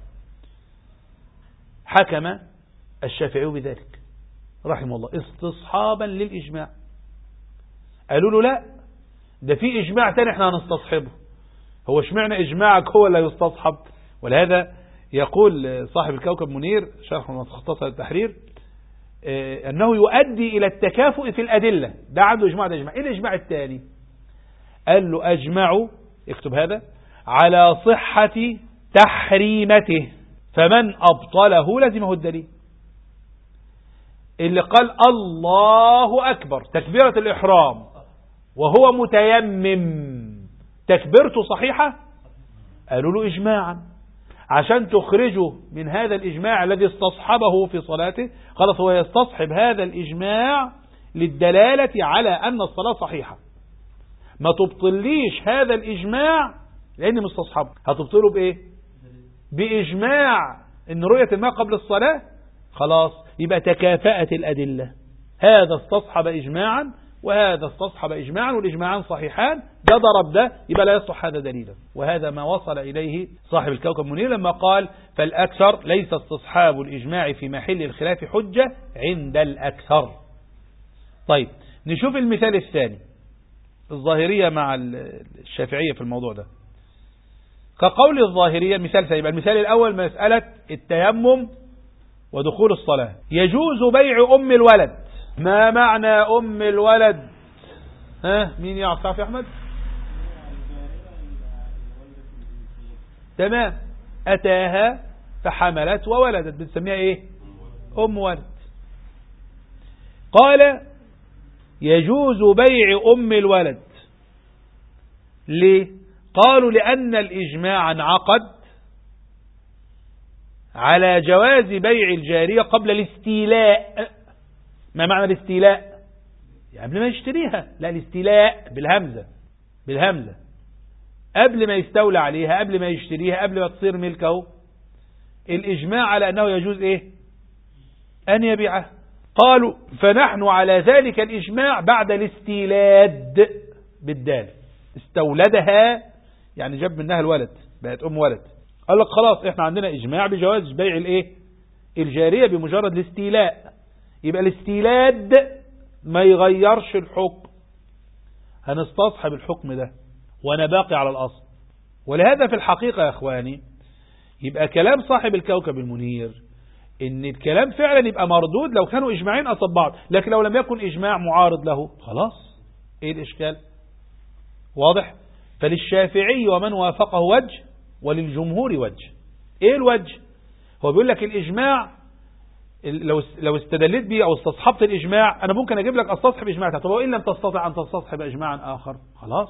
حكم الشافعي بذلك رحمه الله استصحابا للإجماع. قالوا له لا، ده في إجماع تاني احنا هنستصحبه. هو اشمعنى إجماعك هو اللي يستصحب؟ ولهذا يقول صاحب الكوكب منير شرح مختصر التحرير أنه يؤدي إلى التكافؤ في الأدلة. ده عنده إجماع، ده إجماع. إيه الإجماع الثاني؟ قال له أجمعوا، اكتب هذا، على صحة تحريمته، فمن أبطله لزمه الدليل. اللي قال الله أكبر تكبيرة الإحرام وهو متيمم، تكبيرته صحيحة؟ قالوا له إجماعا. عشان تخرجه من هذا الإجماع الذي استصحبه في صلاته، خلاص هو يستصحب هذا الإجماع للدلالة على أن الصلاة صحيحة. ما تبطليش هذا الإجماع لأنه مستصحبه. هتبطله بإيه؟ بإجماع أن رؤية الماء قبل الصلاة. خلاص يبقى تكافأت الأدلة، هذا استصحب إجماعا وهذا استصحب إجماعا، والإجماعان صحيحان، ده ضرب ده، يبقى لا يصح هذا دليلا. وهذا ما وصل إليه صاحب الكوكب منير لما قال فالأكثر ليس استصحاب الإجماع في محل الخلاف حجة عند الأكثر. طيب نشوف المثال الثاني، الظاهرية مع الشافعية في الموضوع ده. كقول الظاهرية المثال ثاني، يبقى المثال الأول مسألة التيمم ودخول الصلاة. يجوز بيع أم الولد ما معنى أم الولد؟ ها مين يعرف يا أحمد؟ تمام، أتاها فحملت وولدت، بنسميها إيه؟ أم ولد. قال يجوز بيع أم الولد. ليه؟ قالوا لأن الإجماع انعقد على جواز بيع الجارية قبل الاستيلاء. ما معنى الاستيلاء؟ يعني قبل ما يشتريها، لا الاستيلاء بالهمزة قبل ما يستولى عليها، قبل ما يشتريها، قبل ما تصير ملكه. الإجماع على أنه يجوز إيه؟ أن يبيعها. قالوا فنحن على ذلك الإجماع بعد الاستيلاد بالدال، استولدها يعني جاب منها الولد بقت أم ولد. قال لك خلاص احنا عندنا إجماع بجواز بيع الإيه؟ الجارية بمجرد الاستيلاء. يبقى الاستيلاد ما يغيرش الحكم، هنستصحب الحكم ده وانا باقي على الأصل. ولهذا في الحقيقة يا أخواني يبقى كلام صاحب الكوكب المنير ان الكلام فعلا يبقى مردود لو كانوا إجماعين قصاد بعض، لكن لو لم يكن إجماع معارض له خلاص ايه الإشكال؟ واضح؟ فللشافعي ومن وافقه وجه وللجمهور وجه. ايه الوجه؟ هو بيقول لك الإجماع لو استدلت بيه او استصحبت الإجماع انا ممكن اجيب لك استصحب إجماع، طب وإن لم تستطع ان تستصحب إجماعا آخر خلاص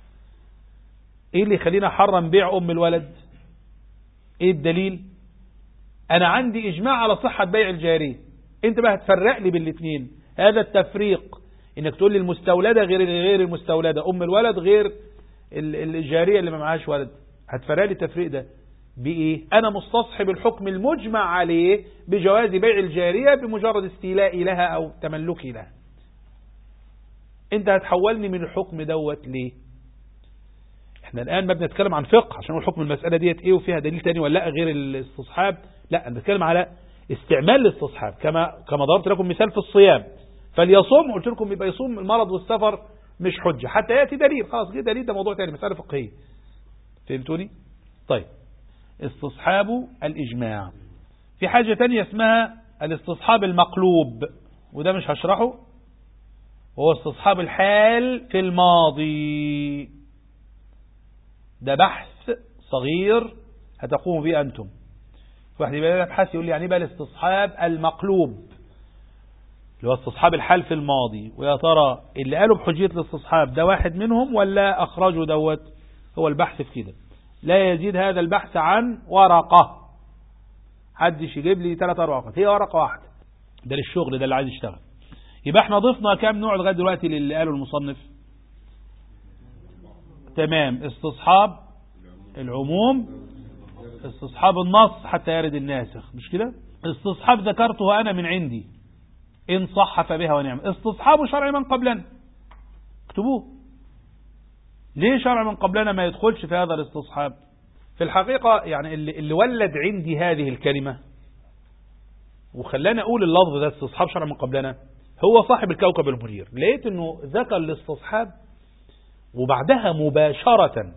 ايه اللي يخلينا حرم بيع أم الولد؟ ايه الدليل؟ انا عندي إجماع على صحة بيع الجارية، انت بقى هتفرق لي بالاثنين. هذا التفريق انك تقول لي المستولدة غير المستولدة، أم الولد غير الجارية اللي ما معهاش ولد، هتفرق لي التفريق ده بإيه؟ أنا مستصحب الحكم المجمع عليه بجواز بيع الجارية بمجرد استيلائي لها أو تملكي لها. أنت هتحولني من الحكم دوت ليه؟ احنا الآن ما بنتكلم عن فقه عشان نقول حكم المسألة ديت إيه وفيها دليل تاني ولا لا غير الاستصحاب، لا أنا بتكلم على استعمال الاستصحاب. كما ضربت لكم مثال في الصيام، فليصوم قلت لكم يبقى يصوم المرض والسفر مش حجة حتى يأتي دليل، خلاص جه دليل، ده موضوع تاني مسألة فقهية. فهمتوني؟ طيب استصحاب الإجماع. في حاجة تانية اسمها الاستصحاب المقلوب، وده مش هشرحه، وهو استصحاب الحال في الماضي. ده بحث صغير هتقوموا به أنتم. واحد يبقى يبحث يقول لي يعني بقى الاستصحاب المقلوب اللي هو استصحاب الحال في الماضي، ويا ترى اللي قالوا بحجية الاستصحاب ده واحد منهم ولا أخرجوا دوت؟ هو البحث في كده لا يزيد هذا البحث عن ورقة، حدش يجيب لي 3 ورقات، هي ورقة واحدة، ده للشغل ده اللي عايز يشتغل. يبقى احنا ضفنا كام نوع لغاية دلوقتي اللي قاله المصنف؟ تمام، استصحاب العموم، استصحاب النص حتى يرد الناسخ، مش كده؟ استصحاب ذكرته أنا من عندي إن صح فبها ونعم. استصحاب شرع من قبلنا، اكتبوه. ليه شرع من قبلنا ما يدخلش في هذا الاستصحاب؟ في الحقيقة يعني اللي ولد عندي هذه الكلمة وخلاني أقول اللفظ ده استصحاب شرع من قبلنا هو صاحب الكوكب المنير. لقيت انه ذكر الاستصحاب وبعدها مباشرة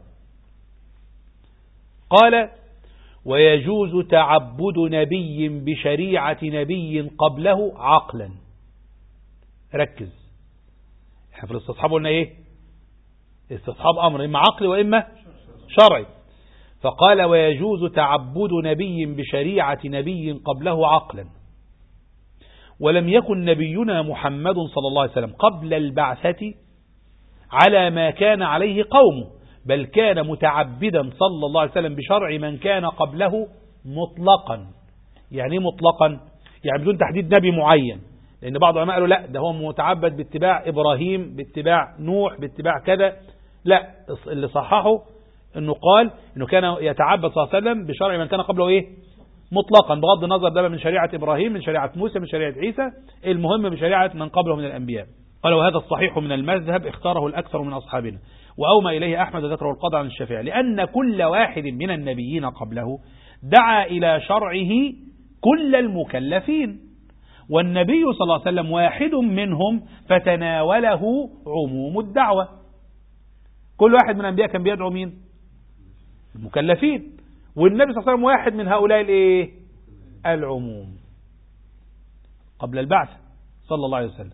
قال ويجوز تعبد نبي بشريعة نبي قبله عقلا. ركز، احنا في الاستصحاب قلنا ايه؟ استصحاب امر اما عقلي واما شرعي. فقال ويجوز تعبد نبي بشريعة نبي قبله عقلا، ولم يكن نبينا محمد صلى الله عليه وسلم قبل البعثة على ما كان عليه قومه، بل كان متعبدا صلى الله عليه وسلم بشرع من كان قبله مطلقا. يعني مطلقا؟ يعني بدون تحديد نبي معين، لأن بعض العلماء قالوا لا ده هو متعبد باتباع إبراهيم، باتباع نوح، باتباع كذا. لا، اللي صححه انه قال انه كان يتعبد صلى الله عليه وسلم بشرع من كان قبله ايه؟ مطلقا، بغض النظر ده من شريعة إبراهيم، من شريعة موسى، من شريعة عيسى، المهم بشريعة من قبله من الأنبياء. قال وهذا الصحيح من المذهب اختاره الأكثر من أصحابنا، وأومى إليه أحمد وذكره القاضي عن الشافعي، لأن كل واحد من النبيين قبله دعا إلى شرعه كل المكلفين، والنبي صلى الله عليه وسلم واحد منهم فتناوله عموم الدعوة. كل واحد من الأنبياء كان بيدعو مين؟ المكلفين، والنبي صلى الله عليه وسلم واحد من هؤلاء الايه؟ العموم قبل البعث صلى الله عليه وسلم.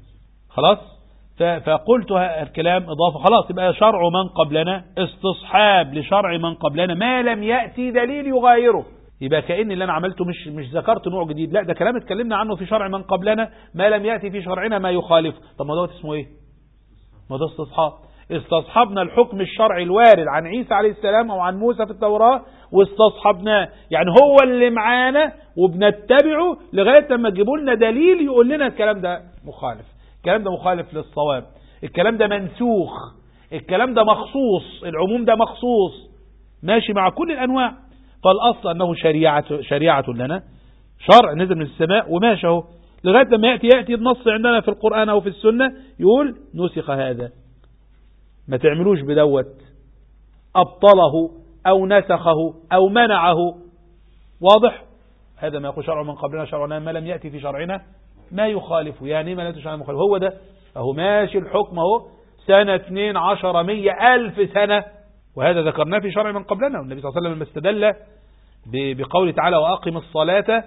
خلاص. فقلت الكلام إضافة، خلاص يبقى شرع من قبلنا استصحاب لشرع من قبلنا ما لم يأتي دليل يغايره. يبقى كأن اللي أنا عملته مش ذكرت نوع جديد، لا ده كلام اتكلمنا عنه في شرع من قبلنا ما لم يأتي في شرعنا ما يخالفه. طب ما دوت اسمه ايه؟ ما ده استصحاب. استصحبنا الحكم الشرعي الوارد عن عيسى عليه السلام أو عن موسى في التوراة واستصحبناه، يعني هو اللي معانا وبنتبعه لغاية لما تجيبوا لنا دليل يقول لنا الكلام ده مخالف، الكلام ده مخالف للصواب، الكلام ده منسوخ، الكلام ده مخصوص، العموم ده مخصوص، ماشي مع كل الأنواع. فالأصل أنه شريعة لنا، شرع نزل من السماء وماشي اهو لغاية لما يأتي النص عندنا في القرآن أو في السنة يقول نسخ هذا، ما تعملوش بدوت أبطله أو نسخه أو منعه. واضح؟ هذا ما يقول شرع من قبلنا شرعنا ما لم يأتي في شرعنا ما يخالفه. يعني ما لم يأتي شرعنا مخالفه، هو ده أهو ماشي الحكم أهو سنة 12 100 ألف سنة، وهذا ذكرناه في شرع من قبلنا. والنبي صلى الله عليه وسلم استدل بقوله تعالى وأقم الصلاة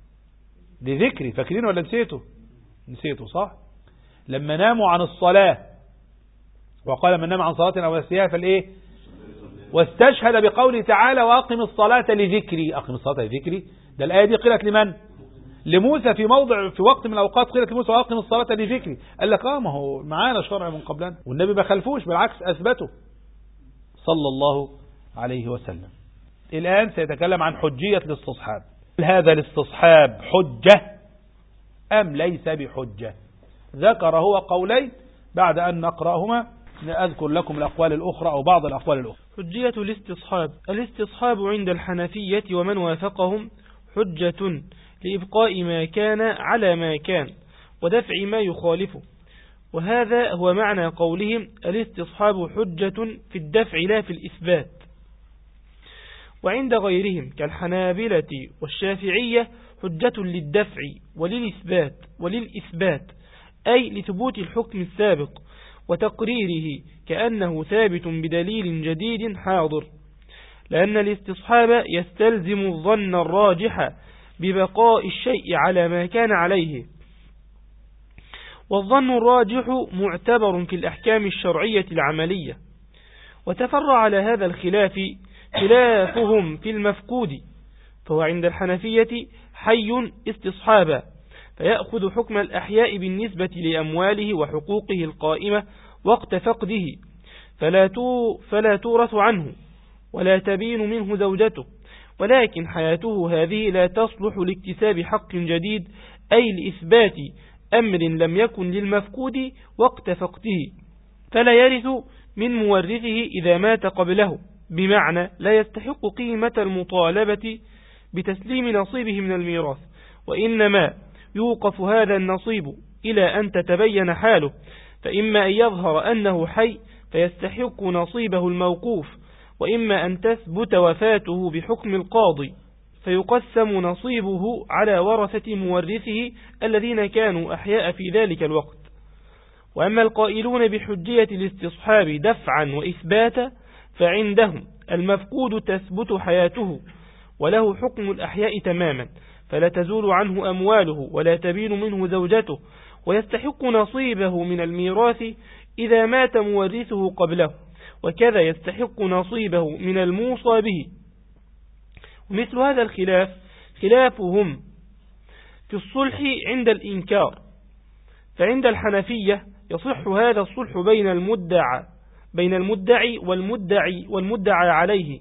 لذكري. فاكرين ولا نسيته صح؟ لما ناموا عن الصلاة وقال من نام عن صلاة أو نسيها فالإيه؟ واستشهد بقوله تعالى وأقم الصلاة لذكري. أقم الصلاة لذكري، ده الآية دي قيلت لمن؟ لموسى في وقت من الأوقات قيلت لموسى وأقم الصلاة لذكري. قال لك ما هو معانا شرع من قبلنا، والنبي ما خلفوش بالعكس أثبته صلى الله عليه وسلم. الآن سيتكلم عن حجية الاستصحاب. هذا الاستصحاب حجة أم ليس بحجة؟ ذكر هو قولين، بعد أن نقرأهما نذكر لكم الأقوال الأخرى أو بعض الأقوال الأخرى. حجية الاستصحاب عند الحنفية ومن وافقهم حجة لإبقاء ما كان على ما كان ودفع ما يخالفه، وهذا هو معنى قولهم الاستصحاب حجة في الدفع لا في الإثبات. وعند غيرهم كالحنابلة والشافعية حجة للدفع وللإثبات أي لثبوت الحكم السابق وتقريره كأنه ثابت بدليل جديد حاضر، لأن الاستصحاب يستلزم الظن الراجح ببقاء الشيء على ما كان عليه، والظن الراجح معتبر في الأحكام الشرعية العملية. وتفرع على هذا الخلاف خلافهم في المفقود، فهو عند الحنفية حي استصحابا فيأخذ حكم الأحياء بالنسبة لأمواله وحقوقه القائمة وقت فقده، فلا تورث عنه ولا تبين منه زوجته، ولكن حياته هذه لا تصلح لاكتساب حق جديد أي لإثبات أمر لم يكن للمفقود وقت فقده، فلا يرث من مورثه إذا مات قبله، بمعنى لا يستحق قيمة المطالبة بتسليم نصيبه من الميراث، وإنما يوقف هذا النصيب إلى أن تتبين حاله، فإما أن يظهر أنه حي فيستحق نصيبه الموقوف، وإما أن تثبت وفاته بحكم القاضي فيقسم نصيبه على ورثة مورثه الذين كانوا أحياء في ذلك الوقت. وأما القائلون بحجية الاستصحاب دفعا وإثباتا فعندهم المفقود تثبت حياته وله حكم الأحياء تماما، فلا تزول عنه أمواله ولا تبين منه زوجته، ويستحق نصيبه من الميراث إذا مات مورثه قبله، وكذا يستحق نصيبه من الموصى به. ومثل هذا الخلاف خلافهم في الصلح عند الإنكار، فعند الحنفية يصح هذا الصلح بين المدعي والمدعى عليه،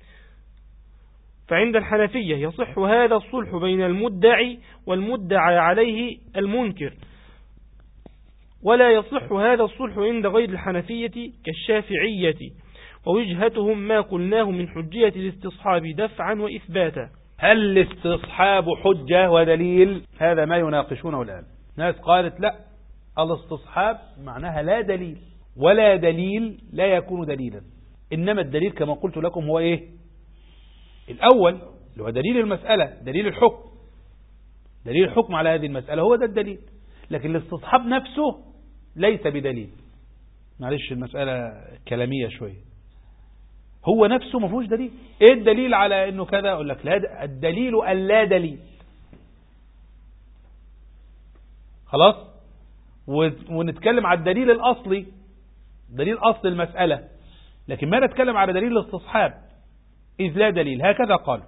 فعند الحنفية يصح هذا الصلح بين المدعي والمدعى عليه المنكر، ولا يصح هذا الصلح عند غير الحنفية كالشافعية، ووجهتهم ما قلناه من حجية الاستصحاب دفعا وإثباتا. هل الاستصحاب حجة ودليل؟ هذا ما يناقشونه الآن. ناس قالت لا، الاستصحاب معناها لا دليل، ولا دليل لا يكون دليلا، إنما الدليل كما قلت لكم هو إيه؟ الأول اللي هو دليل المسألة، دليل الحكم، دليل الحكم على هذه المسألة هو ده الدليل، لكن الاستصحاب نفسه ليس بدليل. معلش المسألة كلامية شوية، هو نفسه ما فيهوش دليل. ايه الدليل على انه كذا؟ اقول لك لا، الدليل اللا دليل. خلاص. ونتكلم على الدليل الأصلي، دليل أصل المسألة، لكن ما نتكلم على دليل الاستصحاب إذ لا دليل. هكذا قال.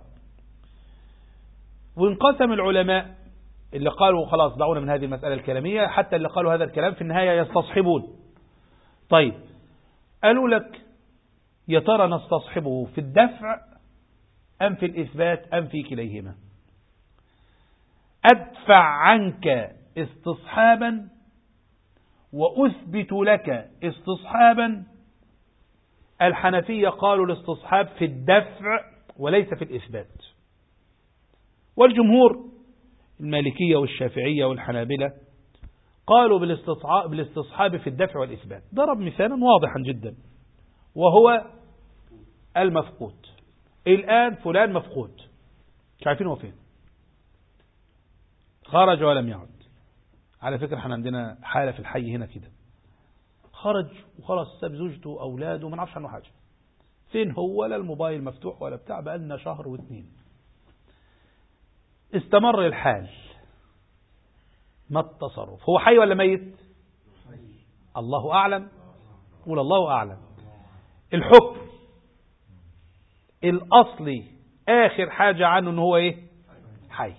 وانقسم العلماء اللي قالوا خلاص دعونا من هذه المسألة الكلامية، حتى اللي قالوا هذا الكلام في النهاية يستصحبون. طيب قالوا لك يا ترى نستصحبه في الدفع أم في الإثبات أم في كليهما؟ أدفع عنك استصحابا وأثبت لك استصحابا. الحنفية قالوا الاستصحاب في الدفع وليس في الإثبات، والجمهور المالكية والشافعية والحنابلة قالوا بالاستصحاب في الدفع والإثبات. ضرب مثالا واضحا جدا وهو المفقود. الآن فلان مفقود، مش عارفين هو فين، خرج ولم يعد. على فكرة احنا عندنا حالة في الحي هنا كده، خرج وخلاص ساب زوجته وأولاده ما نعرفش عنه حاجة، فين هو؟ لا الموبايل مفتوح ولا بتاع، بقالنا شهر واثنين. استمر الحال، ما التصرف؟ هو حي ولا ميت؟ الله أعلم. قول الله أعلم. الحكم الأصلي آخر حاجة عنه أنه هو إيه؟ حي.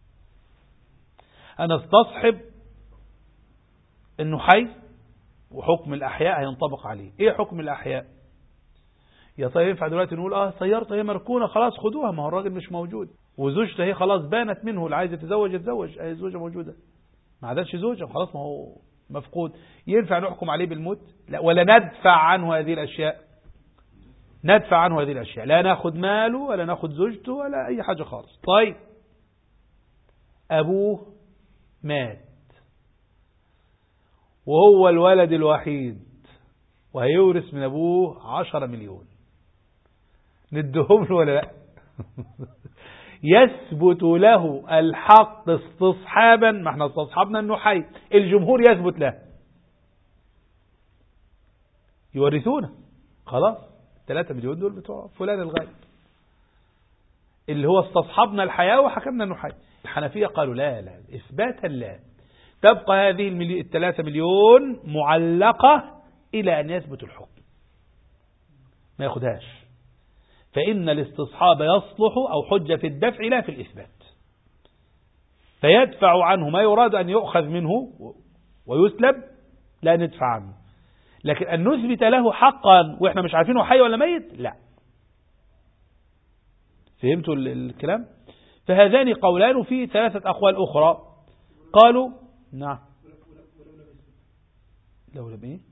أنا استصحب أنه حي، وحكم الأحياء هينطبق عليه. إيه حكم الأحياء؟ يا طيب ينفع دلوقتي نقول سيارته هي مركونة خلاص خدوها، ما هو الراجل مش موجود، وزوجته هي خلاص بانت منه، اللي عايز يتزوج يتزوج، أي زوجة موجودة، ما عادتش زوجة خلاص ما هو مفقود. ينفع نحكم عليه بالموت؟ لا. ولا ندفع عنه هذه الأشياء؟ ندفع عنه هذه الأشياء، لا ناخد ماله ولا ناخد زوجته ولا أي حاجة خالص. طيب أبوه مات وهو الولد الوحيد وهيورث من أبوه 10 مليون، ندهم له ولا لا؟ يثبت له الحق استصحابا، ما احنا استصحابنا انه حي، الجمهور يثبت له يورثونه خلاص. 3 مليون دول بتوع فلان الغايب اللي هو استصحابنا الحياة وحكمنا انه حي. الحنفية قالوا لا اثباتا لا، تبقى هذه 3 مليون معلقة الى ان يثبت الحكم، ما ياخدهاش. فإن الاستصحاب يصلح أو حجة في الدفع لا في الإثبات، فيدفع عنه ما يراد أن يؤخذ منه ويسلب، لا ندفع عنه. لكن أن نثبت له حقا وإحنا مش عارفينه حي ولا ميت، لا. فهمتوا الكلام؟ فهذان قولان، وفي 3 أقوال أخرى قالوا نعم. لو لم إيه؟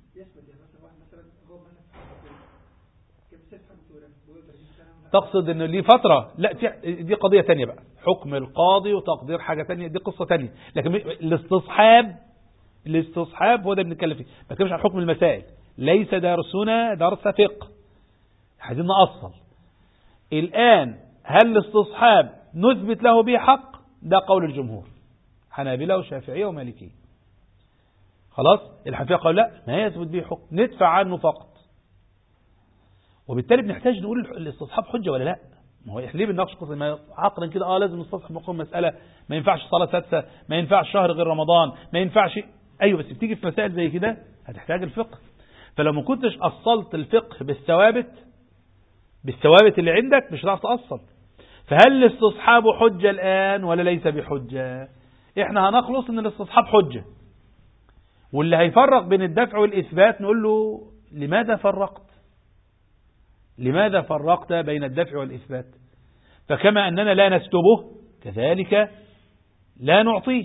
تقصد انه ليه فترة؟ لا، دي قضية تانية بقى، حكم القاضي وتقدير حاجة تانية، دي قصة تانية. لكن الاستصحاب هو ده بنتكلم فيه، ما بنتكلمش عن حكم المسائل، ليس درسنا درس فقه، عايزين نأصل. الآن هل الاستصحاب نثبت له به حق؟ ده قول الجمهور، حنابلة وشافعية ومالكية. خلاص. الحنفية قالوا لا، ما يثبت به حكم، ندفع عنه فقط. وبالتالي بنحتاج نقول الاستصحاب حجة ولا لا. ما هو ليه بنناقش قصة ما عقلا كده لازم نستصحب مقام مسألة، ما ينفعش صلاة سادسة، ما ينفعش شهر غير رمضان، ما ينفعش. ايوه بس بتيجي في مسائل زي كده هتحتاج الفقه. فلو ما كنتش أصلت الفقه بالثوابت اللي عندك مش هتعرف تأصل. فهل الاستصحاب حجة الآن ولا ليس بحجة؟ احنا هنخلص ان الاستصحاب حجة، واللي هيفرق بين الدفع والإثبات نقول له لماذا فرقت بين الدفع والإثبات؟ فكما أننا لا نستبه كذلك لا نعطيه،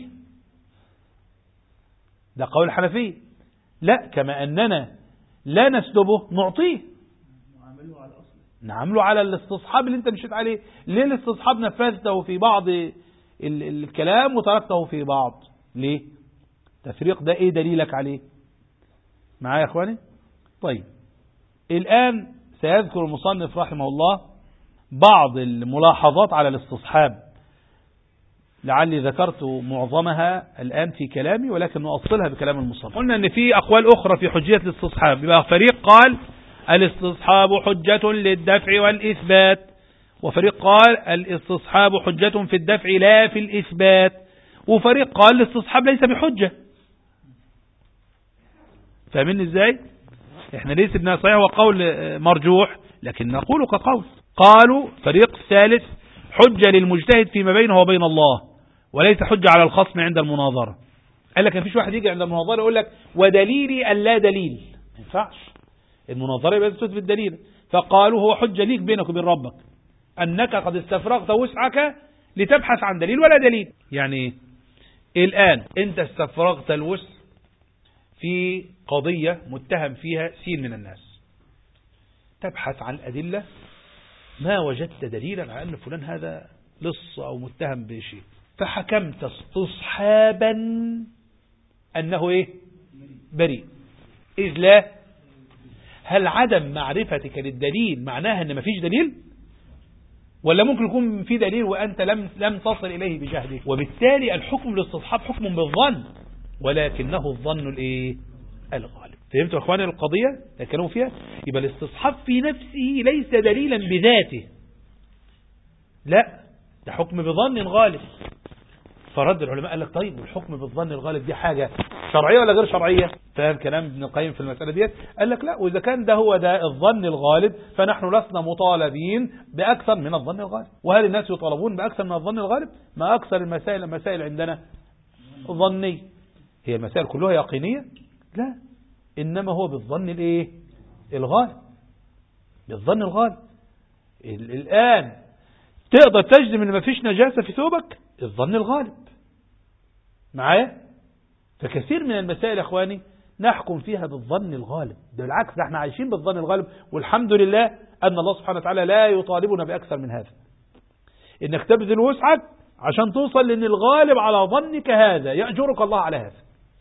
ده قول الحنفية. لا، كما أننا لا نستبه نعطيه، نعمله على الاستصحاب اللي انت مشيت عليه. ليه الاستصحاب نفذته في بعض الكلام وتركته في بعض؟ ليه تفريق؟ ده ايه دليلك عليه؟ معايا يا اخواني؟ طيب الآن سيذكر المصنف رحمه الله بعض الملاحظات على الاستصحاب، لعلي ذكرت معظمها الآن في كلامي ولكن نؤصلها بكلام المصنف. قلنا ان في أقوال أخرى في حجية الاستصحاب. يبقى فريق قال الاستصحاب حجة للدفع والإثبات، وفريق قال الاستصحاب حجة في الدفع لا في الإثبات، وفريق قال الاستصحاب ليس بحجة. فاهمين ازاي؟ احنا ليس ابن صحيح وقول مرجوح، لكن نقول كقول. قالوا فريق الثالث حجة للمجتهد فيما بينه وبين الله، وليس حجة على الخصم عند المناظرة. قال لك مفيش واحد يجي عند المناظرة يقول لك ودليلي اللا دليل، ما ينفعش. المناظرة يبقى تثبت دليل. فقالوا هو حجة ليك بينك وبين ربك أنك قد استفرغت وسعك لتبحث عن دليل ولا دليل. يعني الآن أنت استفرغت الوسع في قضية متهم فيها سين من الناس، تبحث عن أدلة، ما وجدت دليلا على أن فلان هذا لص أو متهم بشيء، فحكمت استصحابا أنه إيه؟ بريء. إذ لا، هل عدم معرفتك للدليل معناها أن مفيش دليل؟ ولا ممكن يكون في دليل وأنت لم تصل إليه بجهلك؟ وبالتالي الحكم للاستصحاب حكم بالظن، ولكنه الظن الإيه؟ الغالب. فهمتوا يا أخواني القضية تكلموا فيها؟ يبقى الاستصحاب في نفسه ليس دليلا بذاته، لا، ده حكم بظن غالب. فرد العلماء قال لك طيب والحكم بالظن الغالب دي حاجة شرعية ولا غير شرعية؟ فاهم كلام ابن القيم في المسألة ديت؟ قال لك لا، وإذا كان ده هو ده الظن الغالب فنحن لسنا مطالبين بأكثر من الظن الغالب. وهل الناس يطالبون بأكثر من الظن الغالب؟ ما أكثر المسائل عندنا ظني. هي المسائل كلها يقينية؟ لا، إنما هو بالظن الإيه؟ الغالب، بالظن الغالب. الآن تقدر تجزم إن ما فيش نجاسة في ثوبك؟ الظن الغالب معايا. فكثير من المسائل يا اخواني نحكم فيها بالظن الغالب، ده بالعكس، ده احنا عايشين بالظن الغالب، والحمد لله ان الله سبحانه وتعالى لا يطالبنا باكثر من هذا، انك تبذل وسعك عشان توصل لان الغالب على ظنك هذا يأجرك الله على هذا.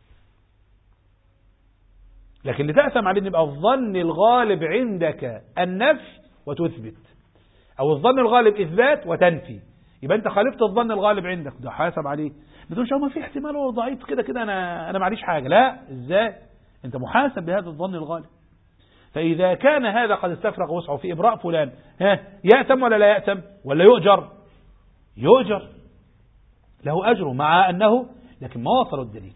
لكن لتأثم على ان يبقى الظن الغالب عندك النفي وتثبت، او الظن الغالب اثبات وتنفي، يبقى انت خالفت الظن الغالب عندك، ده حاسب عليه. ما تقولش ما في احتمال هو ضعيف كده كده انا معليش حاجه، لا، ازاي؟ انت محاسب بهذا الظن الغالب. فاذا كان هذا قد استفرغ وسعه في ابراء فلان، يأتم ولا لا يأتم ولا يؤجر؟ يؤجر، له اجره مع انه لكن ما وصلوا الدليل،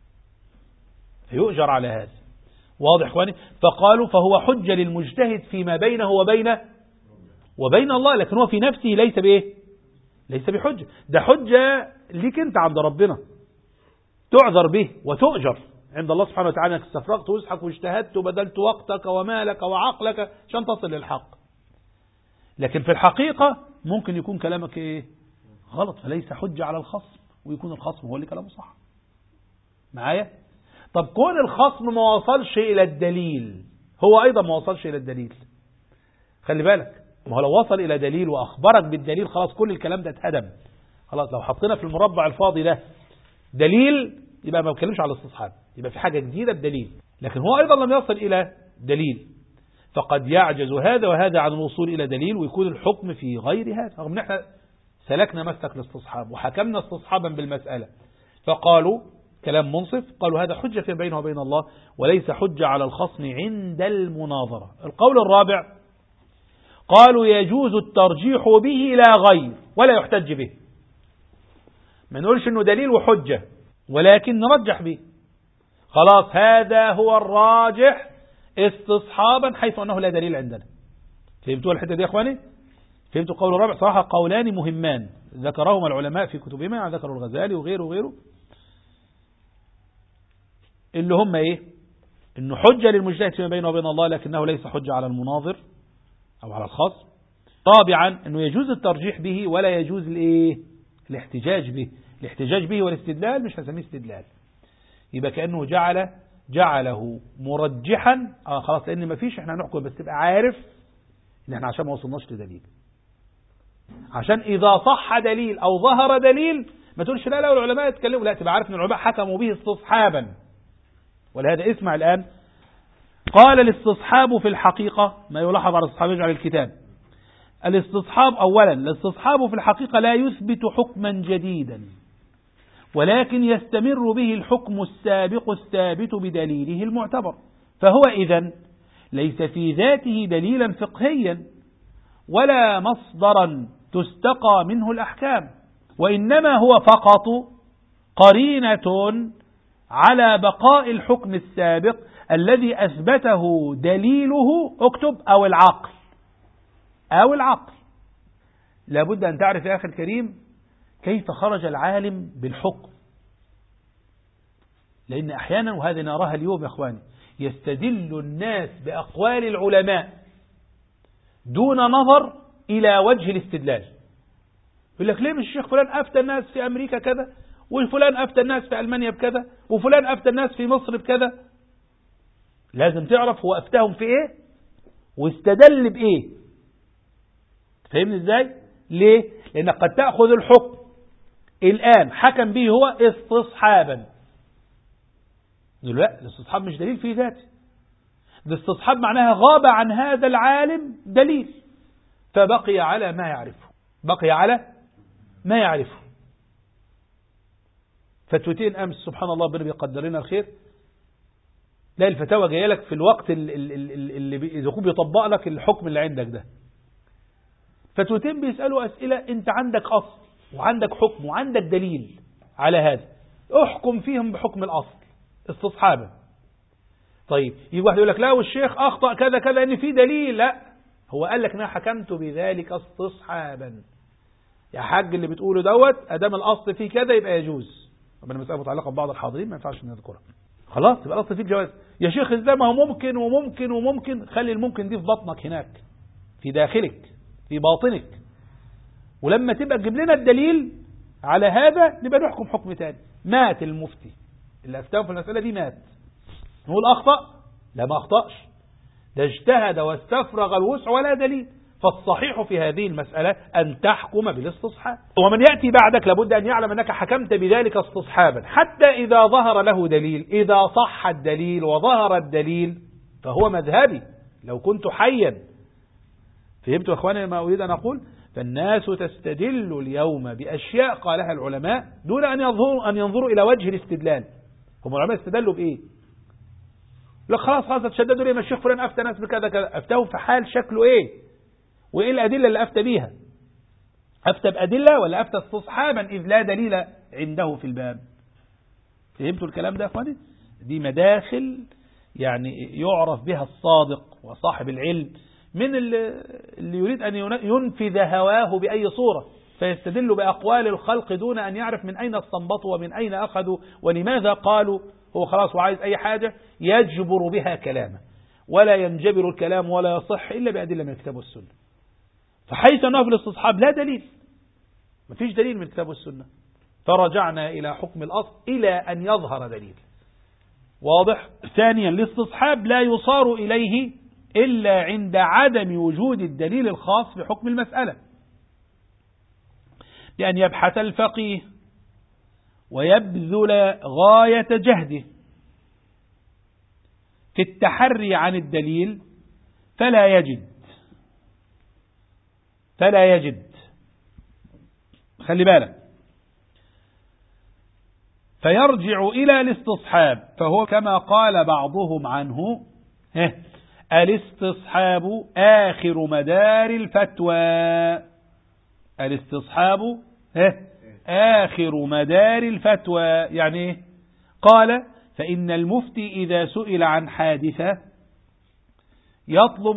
فيؤجر على هذا. واضح اخواني؟ فقالوا فهو حجه للمجتهد فيما بينه وبين الله، لكن هو في نفسه ليس بايه؟ ليس بحجة، ده حجة ليك انت عند ربنا تعذر به وتؤجر عند الله سبحانه وتعالى، انك استفرغت وسعك واجتهدت وبذلت وقتك ومالك وعقلك عشان تصل للحق. لكن في الحقيقة ممكن يكون كلامك ايه؟ غلط، فليس حجة على الخصم، ويكون الخصم هو اللي كلامه صح. معايا؟ طب كون الخصم ما وصلش الى الدليل، هو ايضا ما وصلش الى الدليل، خلي بالك، ما هو لو وصل إلى دليل وأخبرك بالدليل خلاص كل الكلام ده اتهدم. خلاص لو حطينا في المربع الفاضي ده دليل يبقى ما بتكلمش على الاستصحاب، يبقى في حاجة جديدة بدليل، لكن هو أيضا لم يصل إلى دليل، فقد يعجز هذا وهذا عن الوصول إلى دليل ويكون الحكم في غير هذا، رغم ان احنا سلكنا مسلك الاستصحاب وحكمنا استصحابا بالمسألة. فقالوا كلام منصف، قالوا هذا حجة في بينه وبين الله وليس حجة على الخصم عند المناظرة. القول الرابع قالوا يجوز الترجيح به لا غير ولا يحتج به، ما نقولش انه دليل وحجة ولكن نرجح به، خلاص هذا هو الراجح استصحابا حيث انه لا دليل عندنا. فهمتوا الحتة دي يا اخواني؟ فهمتوا القول الرابع؟ صراحة قولان مهمان ذكرهما العلماء في كتبهما، ذكروا الغزالي وغيره اللي هم ايه؟ انه حجة للمجتهد فيما بينه وبين الله لكنه ليس حجة على المناظر أو على الخاص. رابعا أنه يجوز الترجيح به ولا يجوز الاحتجاج به. الاحتجاج به والاستدلال مش هسميه استدلال، يبقى كأنه جعله مرجحا. خلاص لأن ما فيش، احنا هنحكم بس تبقى عارف ان احنا عشان ما وصلناش لدليل، عشان إذا صح دليل أو ظهر دليل ما تقولش لا العلماء يتكلموا، لا، تبقى عارف ان العلماء حكموا به استصحابا. ولهذا اسمع الآن، قال الاستصحاب في الحقيقة ما يلاحظ على الاستصحاب يجعل الكتاب. الاستصحاب أولا، الاستصحاب في الحقيقة لا يثبت حكما جديدا ولكن يستمر به الحكم السابق الثابت بدليله المعتبر، فهو إذن ليس في ذاته دليلا فقهيا ولا مصدرا تستقى منه الأحكام، وإنما هو فقط قرينة على بقاء الحكم السابق الذي أثبته دليله، اكتب أو العقل، أو العقل. لابد أن تعرف يا أخي الكريم كيف خرج العالم بالحكم، لأن أحيانا، وهذه نراها اليوم يا أخواني، يستدل الناس بأقوال العلماء دون نظر إلى وجه الاستدلال. يقول لك ليه مش الشيخ فلان أفتى الناس في أمريكا كذا، وفلان أفتى الناس في ألمانيا بكذا، وفلان أفتى الناس في مصر بكذا. لازم تعرف هو أفتاهم في إيه واستدل بإيه. فهمني إزاي؟ ليه؟ لأنك قد تأخذ الحكم الآن حكم به هو استصحابا. لا، الاستصحاب مش دليل في ذاته، الاستصحاب معناها غاب عن هذا العالم دليل فبقي على ما يعرفه، بقي على ما يعرفه. فتوتين أمس سبحان الله ربنا بيقدر لنا الخير، لا الفتاوى جايه لك في الوقت اللي بيطبق لك الحكم اللي عندك ده. فتوتين بيسألوا أسئلة، أنت عندك أصل وعندك حكم وعندك دليل على هذا، احكم فيهم بحكم الأصل استصحابا. طيب يجي واحد يقول لك لا والشيخ أخطأ كذا كذا إن في دليل. لا، هو قال لك أنا حكمت بذلك استصحابا. يا حاج اللي بتقوله دوت أدام الأصل فيه كذا يبقى يجوز. طبعا المسألة متعلقة ببعض الحاضرين ما ينفعش نذكرها، خلاص يبقى الأصل فيه الجواز. يا شيخ ازاي ما هو ممكن وممكن وممكن. خلي الممكن دي في بطنك هناك، في داخلك، في باطنك، ولما تبقى تجيب لنا الدليل على هذا نبقى نحكم حكم تاني. مات المفتي اللي أفتاه في المسألة دي، مات، نقول أخطأ؟ لا، ما أخطأش، ده اجتهد واستفرغ الوسع ولا دليل. فالصحيح في هذه المسألة أن تحكم بالاستصحاب، ومن يأتي بعدك لابد أن يعلم أنك حكمت بذلك استصحابا حتى إذا ظهر له دليل. إذا صح الدليل وظهر الدليل فهو مذهبي لو كنت حيا. فهمتوا يا أخواني ما أريد أن أقول؟ فالناس تستدل اليوم بأشياء قالها العلماء دون أن ينظروا إلى وجه الاستدلال. هم العلماء استدلوا بإيه؟ لا خلاص تشددوا ليه ما الشيخ فلان أفتى ناس بكذا كذا. أفتاه في حال شكله إيه؟ وإيه الأدلة اللي أفتى بيها؟ أفتى بأدلة ولا أفتى استصحابا إذ لا دليل عنده في الباب؟ فهمتوا الكلام ده يا أخواني؟ دي مداخل يعني يعرف بها الصادق وصاحب العلم من اللي يريد أن ينفذ هواه بأي صورة، فيستدل بأقوال الخلق دون أن يعرف من أين استنبطوا ومن أين أخذوا ولماذا قالوا. هو خلاص وعايز أي حاجة يجبر بها كلامه، ولا ينجبر الكلام ولا يصح إلا بأدلة من الكتاب والسنة. فحيث أنه في الاستصحاب لا دليل، ما فيش دليل من الكتاب والسنة، فرجعنا إلى حكم الأصل إلى أن يظهر دليل واضح. ثانيا، الاستصحاب لا يصار إليه إلا عند عدم وجود الدليل الخاص بحكم المسألة، بأن يبحث الفقيه ويبذل غاية جهده في التحري عن الدليل فلا يجد. خلي بالك، فيرجع إلى الاستصحاب، فهو كما قال بعضهم عنه الاستصحاب آخر مدار الفتوى. الاستصحاب آخر مدار الفتوى يعني قال فإن المفتي إذا سئل عن حادثة يطلب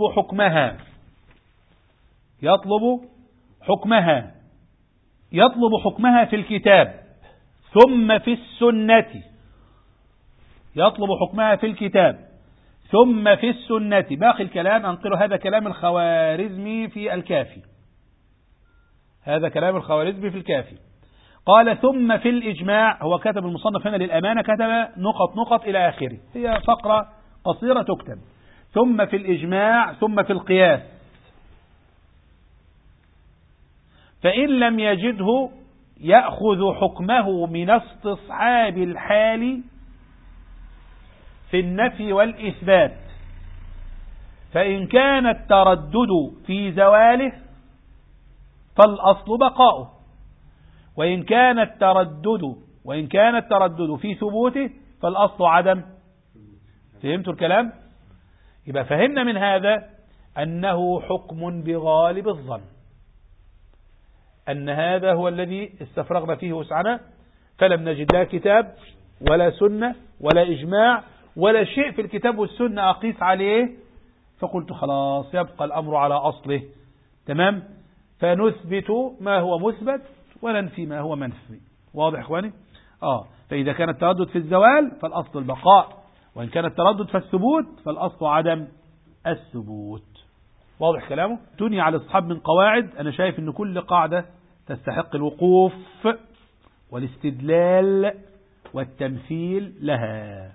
حكمها في الكتاب ثم في السنة. يطلب حكمها في الكتاب ثم في السنة. باقي الكلام أنقله، هذا كلام الخوارزمي في الكافي، قال ثم في الإجماع. هو كتب المصنف هنا للأمانة، كتب نقط إلى آخره، هي فقرة قصيرة تكتب. ثم في الإجماع ثم في القياس، فإن لم يجده يأخذ حكمه من استصحاب الحال في النفي والإثبات. فإن كان التردد في زواله فالأصل بقاؤه، وإن كان التردد في ثبوته فالأصل عدم. فهمتوا الكلام؟ يبقى فهمنا من هذا أنه حكم بغالب الظن، أن هذا هو الذي استفرغنا فيه وسعنا، فلم نجد لا كتاب ولا سنة ولا إجماع ولا شيء في الكتاب والسنة أقيس عليه، فقلت خلاص يبقى الأمر على أصله. تمام. فنثبت ما هو مثبت وننفي ما هو منفي. واضح إخواني؟ فإذا كان التردد في الزوال فالأصل البقاء، وإن كان التردد في الثبوت فالأصل عدم الثبوت. واضح كلامه؟ تني على الأصحاب من قواعد أنا شايف أن كل قاعدة تستحق الوقوف والاستدلال والتمثيل لها.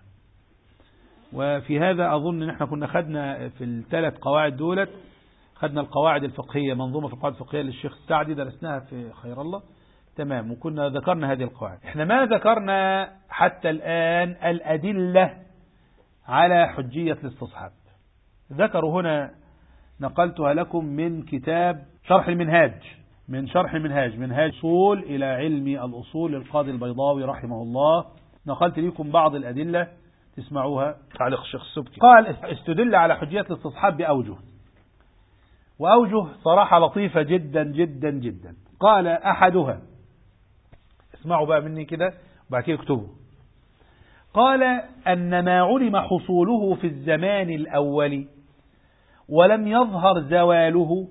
وفي هذا أظن أن احنا كنا خدنا في الثلاث قواعد دولت، خدنا القواعد الفقهية، منظومة في القواعد الفقهية للشيخ السعدي درسناها في خير الله. تمام. وكنا ذكرنا هذه القواعد. احنا ما ذكرنا حتى الآن الأدلة على حجية الاستصحاب. ذكروا هنا، نقلتها لكم من كتاب شرح المنهاج، من شرح المنهاج، منهاج أصول إلى علم الأصول للقاضي البيضاوي رحمه الله. نقلت لكم بعض الأدلة تسمعوها. تعليق الشيخ السبكي قال استدل على حجية الاستصحاب بأوجه، وأوجه صراحة لطيفة جدا جدا جدا. قال أحدها، اسمعوا بقى مني كده وبعد كده اكتبوا. قال أن ما علم حصوله في الزمان الأول ولم يظهر زواله،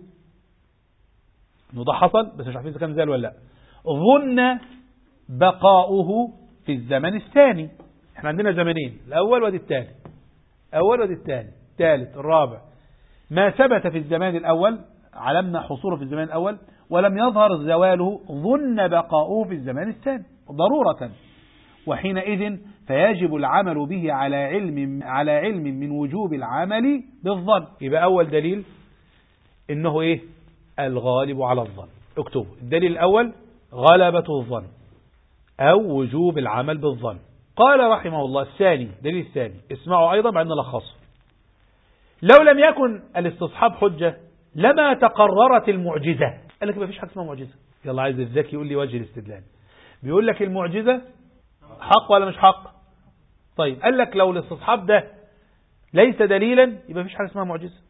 انه ده حصل بس مش عارفين اذا كان زال ولا لا، ظن بقاؤه في الزمن الثاني. احنا عندنا زمنين، الأول ودي الثاني، أول ودي الثاني، الثالث، الرابع. ما ثبت في الزمان الأول علمنا حصوله في الزمان الأول ولم يظهر زواله ظن بقاؤه في الزمان الثاني ضرورة، وحينئذ فيجب العمل به على علم من وجوب العمل بالظن. يبقى أول دليل إنه إيه؟ الغالب على الظن. اكتبوا الدليل الأول غلبة الظن أو وجوب العمل بالظن. قال رحمه الله الثاني، دليل الثاني، اسمعوا أيضا بعد نلخصه. لو لم يكن الاستصحاب حجة لما تقررت المعجزة. قال لك ما فيش حاجة اسمها معجزة. يلا عايز الذكي يقول لي وجه الاستدلال. بيقول لك المعجزة حق ولا مش حق؟ طيب قال لك لو الاستصحاب ده ليس دليلا يبقى مفيش حاجة اسمها معجزة.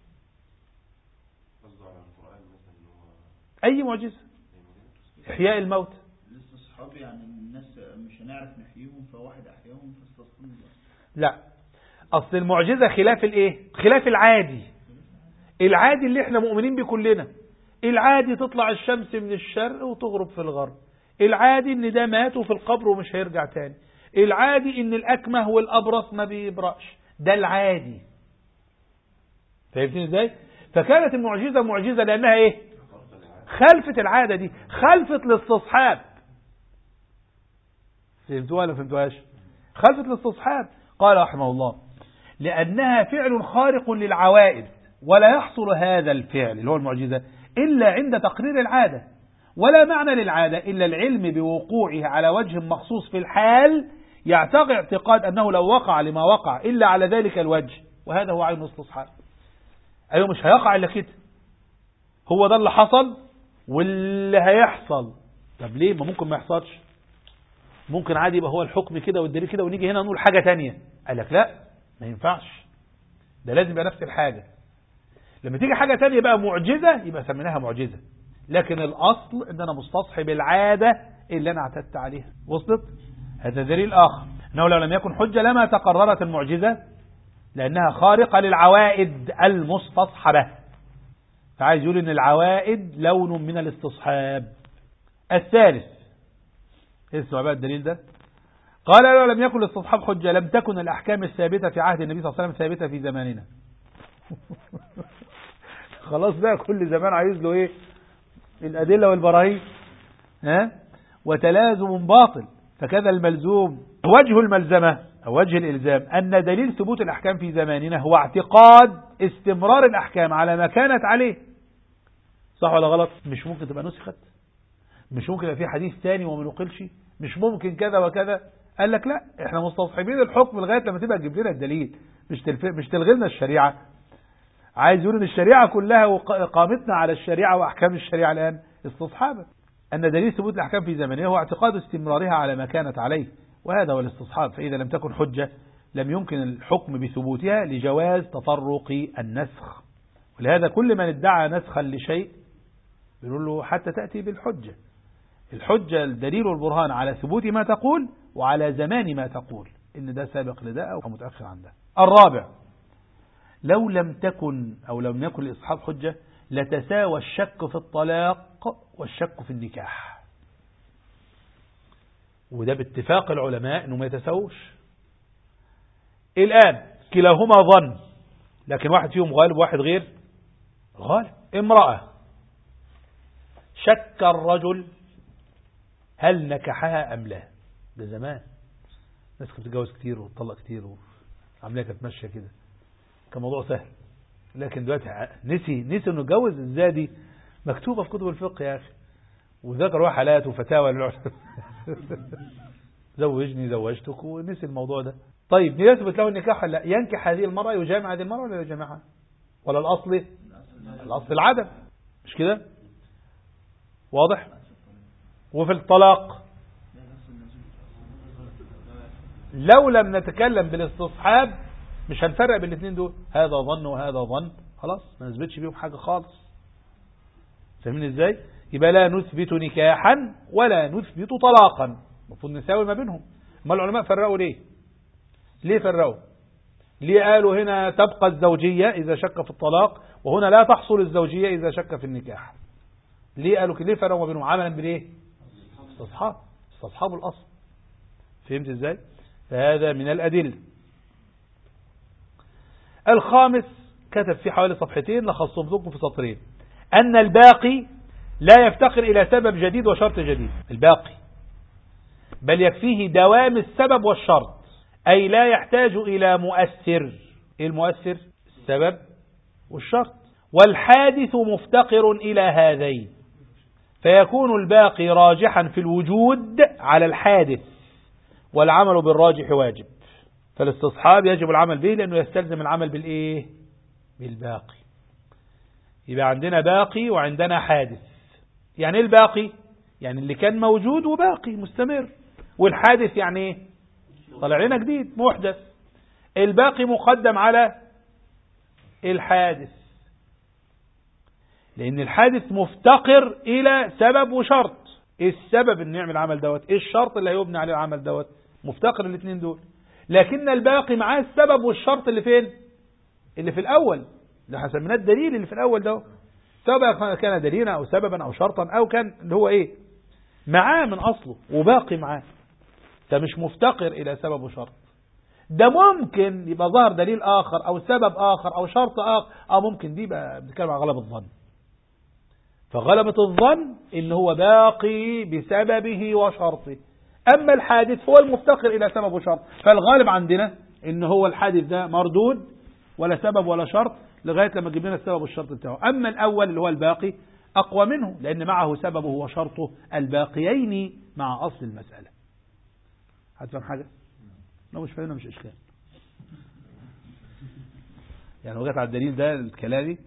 أي معجزة؟ إحياء الموت. الاستصحاب يعني الناس مش هنعرف نحييهم فواحد أحياهم فاستصحاب. لا، أصل المعجزة خلاف الإيه؟ خلاف العادي. العادي اللي احنا مؤمنين بكلنا، العادي تطلع الشمس من الشرق وتغرب في الغرب، العادي ان ده مات وفي القبر ومش هيرجع تاني، العادي ان الأكمه والأبرص ما بيبرأش، ده العادي. فهمتني ازاي؟ فكانت المعجزة معجزة لأنها ايه؟ خلفت العادة دي، خلفت الاستصحاب. فهمتوها ولا فهمتوهاش؟ خلفت الاستصحاب. قال رحمه الله لأنها فعل خارق للعوائد، ولا يحصل هذا الفعل اللي هو المعجزة إلا عند تقرير العادة، ولا معنى للعادة إلا العلم بوقوعه على وجه مخصوص في الحال يعتقد اعتقاد أنه لو وقع لما وقع إلا على ذلك الوجه، وهذا هو عين الاستصحاب. أيوه مش هيقع إلا كده، هو ده اللي حصل واللي هيحصل. طب ليه؟ ما ممكن ما يحصلش، ممكن عادي يبقى هو الحكم كده والدليل كده ونيجي هنا نقول حاجة تانية. قال لك لا ما ينفعش، ده لازم يبقى نفس الحاجة. لما تيجي حاجة تانية بقى معجزة يبقى سميناها معجزة، لكن الأصل ان انا مستصحب العادة اللي انا اعتدت عليها. وصلت؟ هذا دليل آخر انه لو لم يكن حجة لما تقررت المعجزة لأنها خارقة للعوائد المستصحبة. فعايز يقول ان العوائد لون من الاستصحاب. الثالث، اسمع بقى الدليل ده. قال لو لم يكن الاستصحاب حجة لم تكن الأحكام الثابتة في عهد النبي صلى الله عليه وسلم ثابتة في زماننا. خلاص بقى كل زمان عايز له ايه؟ الأدلة والبراهين. وتلازم باطل. فكذا الملزوم وجه الملزمة أو وجه الإلزام أن دليل ثبوت الأحكام في زماننا هو اعتقاد استمرار الأحكام على ما كانت عليه. صح ولا غلط؟ مش ممكن تبقى نسخت، مش ممكن يبقى في حديث ثاني وما نقلش، مش ممكن كذا وكذا. قال لك لا، احنا مستصحبين الحكم لغاية لما تبقى تجيب لنا الدليل، مش تلغي لنا الشريعة. عايز يقول ان الشريعة كلها وقامتنا على الشريعة وأحكام الشريعة الآن استصحابا. أن دليل ثبوت الأحكام في زمنها هو اعتقاد استمرارها على ما كانت عليه، وهذا هو الاستصحاب. فإذا لم تكن حجة لم يمكن الحكم بثبوتها لجواز تطرق النسخ. ولهذا كل من ادعى نسخا لشيء بيقول له حتى تأتي بالحجة. الحجة الدليل والبرهان على ثبوت ما تقول، وعلى زمان ما تقول إن ده سابق لده أو متأخر عن ده. الرابع، لو لم تكن أو لم يكن لإصحاب حجة لتساوى الشك في الطلاق والشك في النكاح، وده باتفاق العلماء إنه ما يتساوش. الآن كلاهما ظن، لكن واحد فيهم غالب وواحد غير غالب. امرأة شك الرجل هل نكحها أم لا، ده زمان الناس كانت بتتجوز كتير وتطلق كتير وعملية كانت ماشية كده، كان موضوع سهل. لكن دلوقتي نسي انه اتجوز ازاي، دي مكتوبة في كتب الفقه يا اخي، وذكروا حالات وفتاوى زوجني زوجتك، ونسي الموضوع ده. طيب يثبت له النكاح ولا لا؟ ينكح هذه المرأة، يجامع هذه المرأة ولا يجامعها؟ ولا الأصل العدم، مش كده؟ واضح؟ وفي الطلاق لو لم نتكلم بالاستصحاب مش هنفرق بين الاثنين دول، هذا ظن وهذا ظن، خلاص ما نثبتش بيهم حاجة خالص. فاهمين ازاي؟ يبقى لا نثبت نكاحا ولا نثبت طلاقا، المفروض نساوي ما بينهم. ما العلماء فرقوا ليه فرقوا؟ ليه قالوا هنا تبقى الزوجية إذا شك في الطلاق، وهنا لا تحصل الزوجية إذا شك في النكاح؟ ليه قالوا كده؟ ليه فرقوا ما بينهم؟ عملا بالايه؟ استصحاب الأصل. فهمت ازاي؟ فهذا من الأدلة. الخامس كتب في حوالي صفحتين، لخصهم لكم في سطرين، أن الباقي لا يفتقر إلى سبب جديد وشرط جديد. الباقي بل يكفيه دوام السبب والشرط، أي لا يحتاج إلى مؤثر. إيه المؤثر؟ السبب والشرط. والحادث مفتقر إلى هذين، فيكون الباقي راجحا في الوجود على الحادث، والعمل بالراجح واجب. فالاستصحاب يجب العمل به لأنه يستلزم العمل بالإيه؟ بالباقي. يبقى عندنا باقي وعندنا حادث. يعني إيه الباقي؟ يعني اللي كان موجود وباقي مستمر. والحادث يعني إيه؟ طلع لنا جديد محدث. الباقي مقدم على الحادث، لأن الحادث مفتقر إلى سبب وشرط. إيه السبب إن نعمل العمل دوت؟ إيه الشرط اللي هيبني عليه العمل دوت؟ مفتقر الاثنين دول. لكن الباقي معاه السبب والشرط اللي فين؟ اللي في الأول، اللي حسمناه الدليل اللي في الأول ده، سواء كان دليلا أو سببا أو شرطا أو كان اللي هو إيه معاه من أصله وباقي معاه، فمش مفتقر إلى سبب وشرط. ده ممكن يبقى ظهر دليل آخر أو سبب آخر أو شرط آخر، أو ممكن دي بقى بنتكلم عن غلبة الظن. فغلبة الظن إن هو باقي بسببه وشرطه، أما الحادث هو المفتقر إلى سبب وشرط. فالغالب عندنا إن هو الحادث ده مردود ولا سبب ولا شرط لغاية لما جيب لنا السبب والشرط بتاعه. أما الأول اللي هو الباقي أقوى منه، لأن معه سببه وشرطه الباقيين مع أصل المسألة. هتفهم حاجة؟ لو مش فاهمنا مش إشكال، يعني وجدت على الدليل ده الكلامي.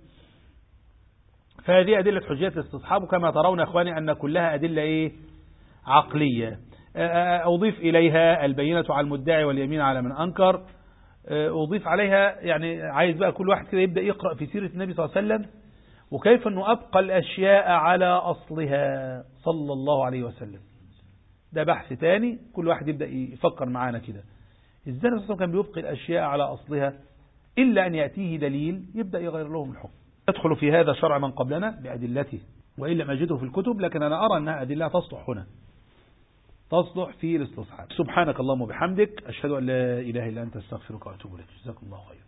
فهذه أدلة حجية الاستصحاب، وكما ترون يا أخواني أن كلها أدلة إيه؟ عقلية. أضيف إليها البينة على المدعي واليمين على من أنكر. أضيف عليها يعني عايز بقى كل واحد كده يبدأ يقرأ في سيرة النبي صلى الله عليه وسلم، وكيف أنه أبقى الأشياء على أصلها صلى الله عليه وسلم. ده بحث تاني، كل واحد يبدأ يفكر معانا كده إزاي الرسول كان بيبقي الأشياء على أصلها إلا أن يأتيه دليل يبدأ يغير لهم الحكم. يدخل في هذا شرع من قبلنا بأدلته، وإلا ما أجده في الكتب، لكن أنا أرى أنها أدلة تصلح هنا، تصلح في الاستصحاب. سبحانك اللهم وبحمدك، أشهد أن لا إله إلا أنت، استغفرك وأتوب إليك. جزاكم الله خير.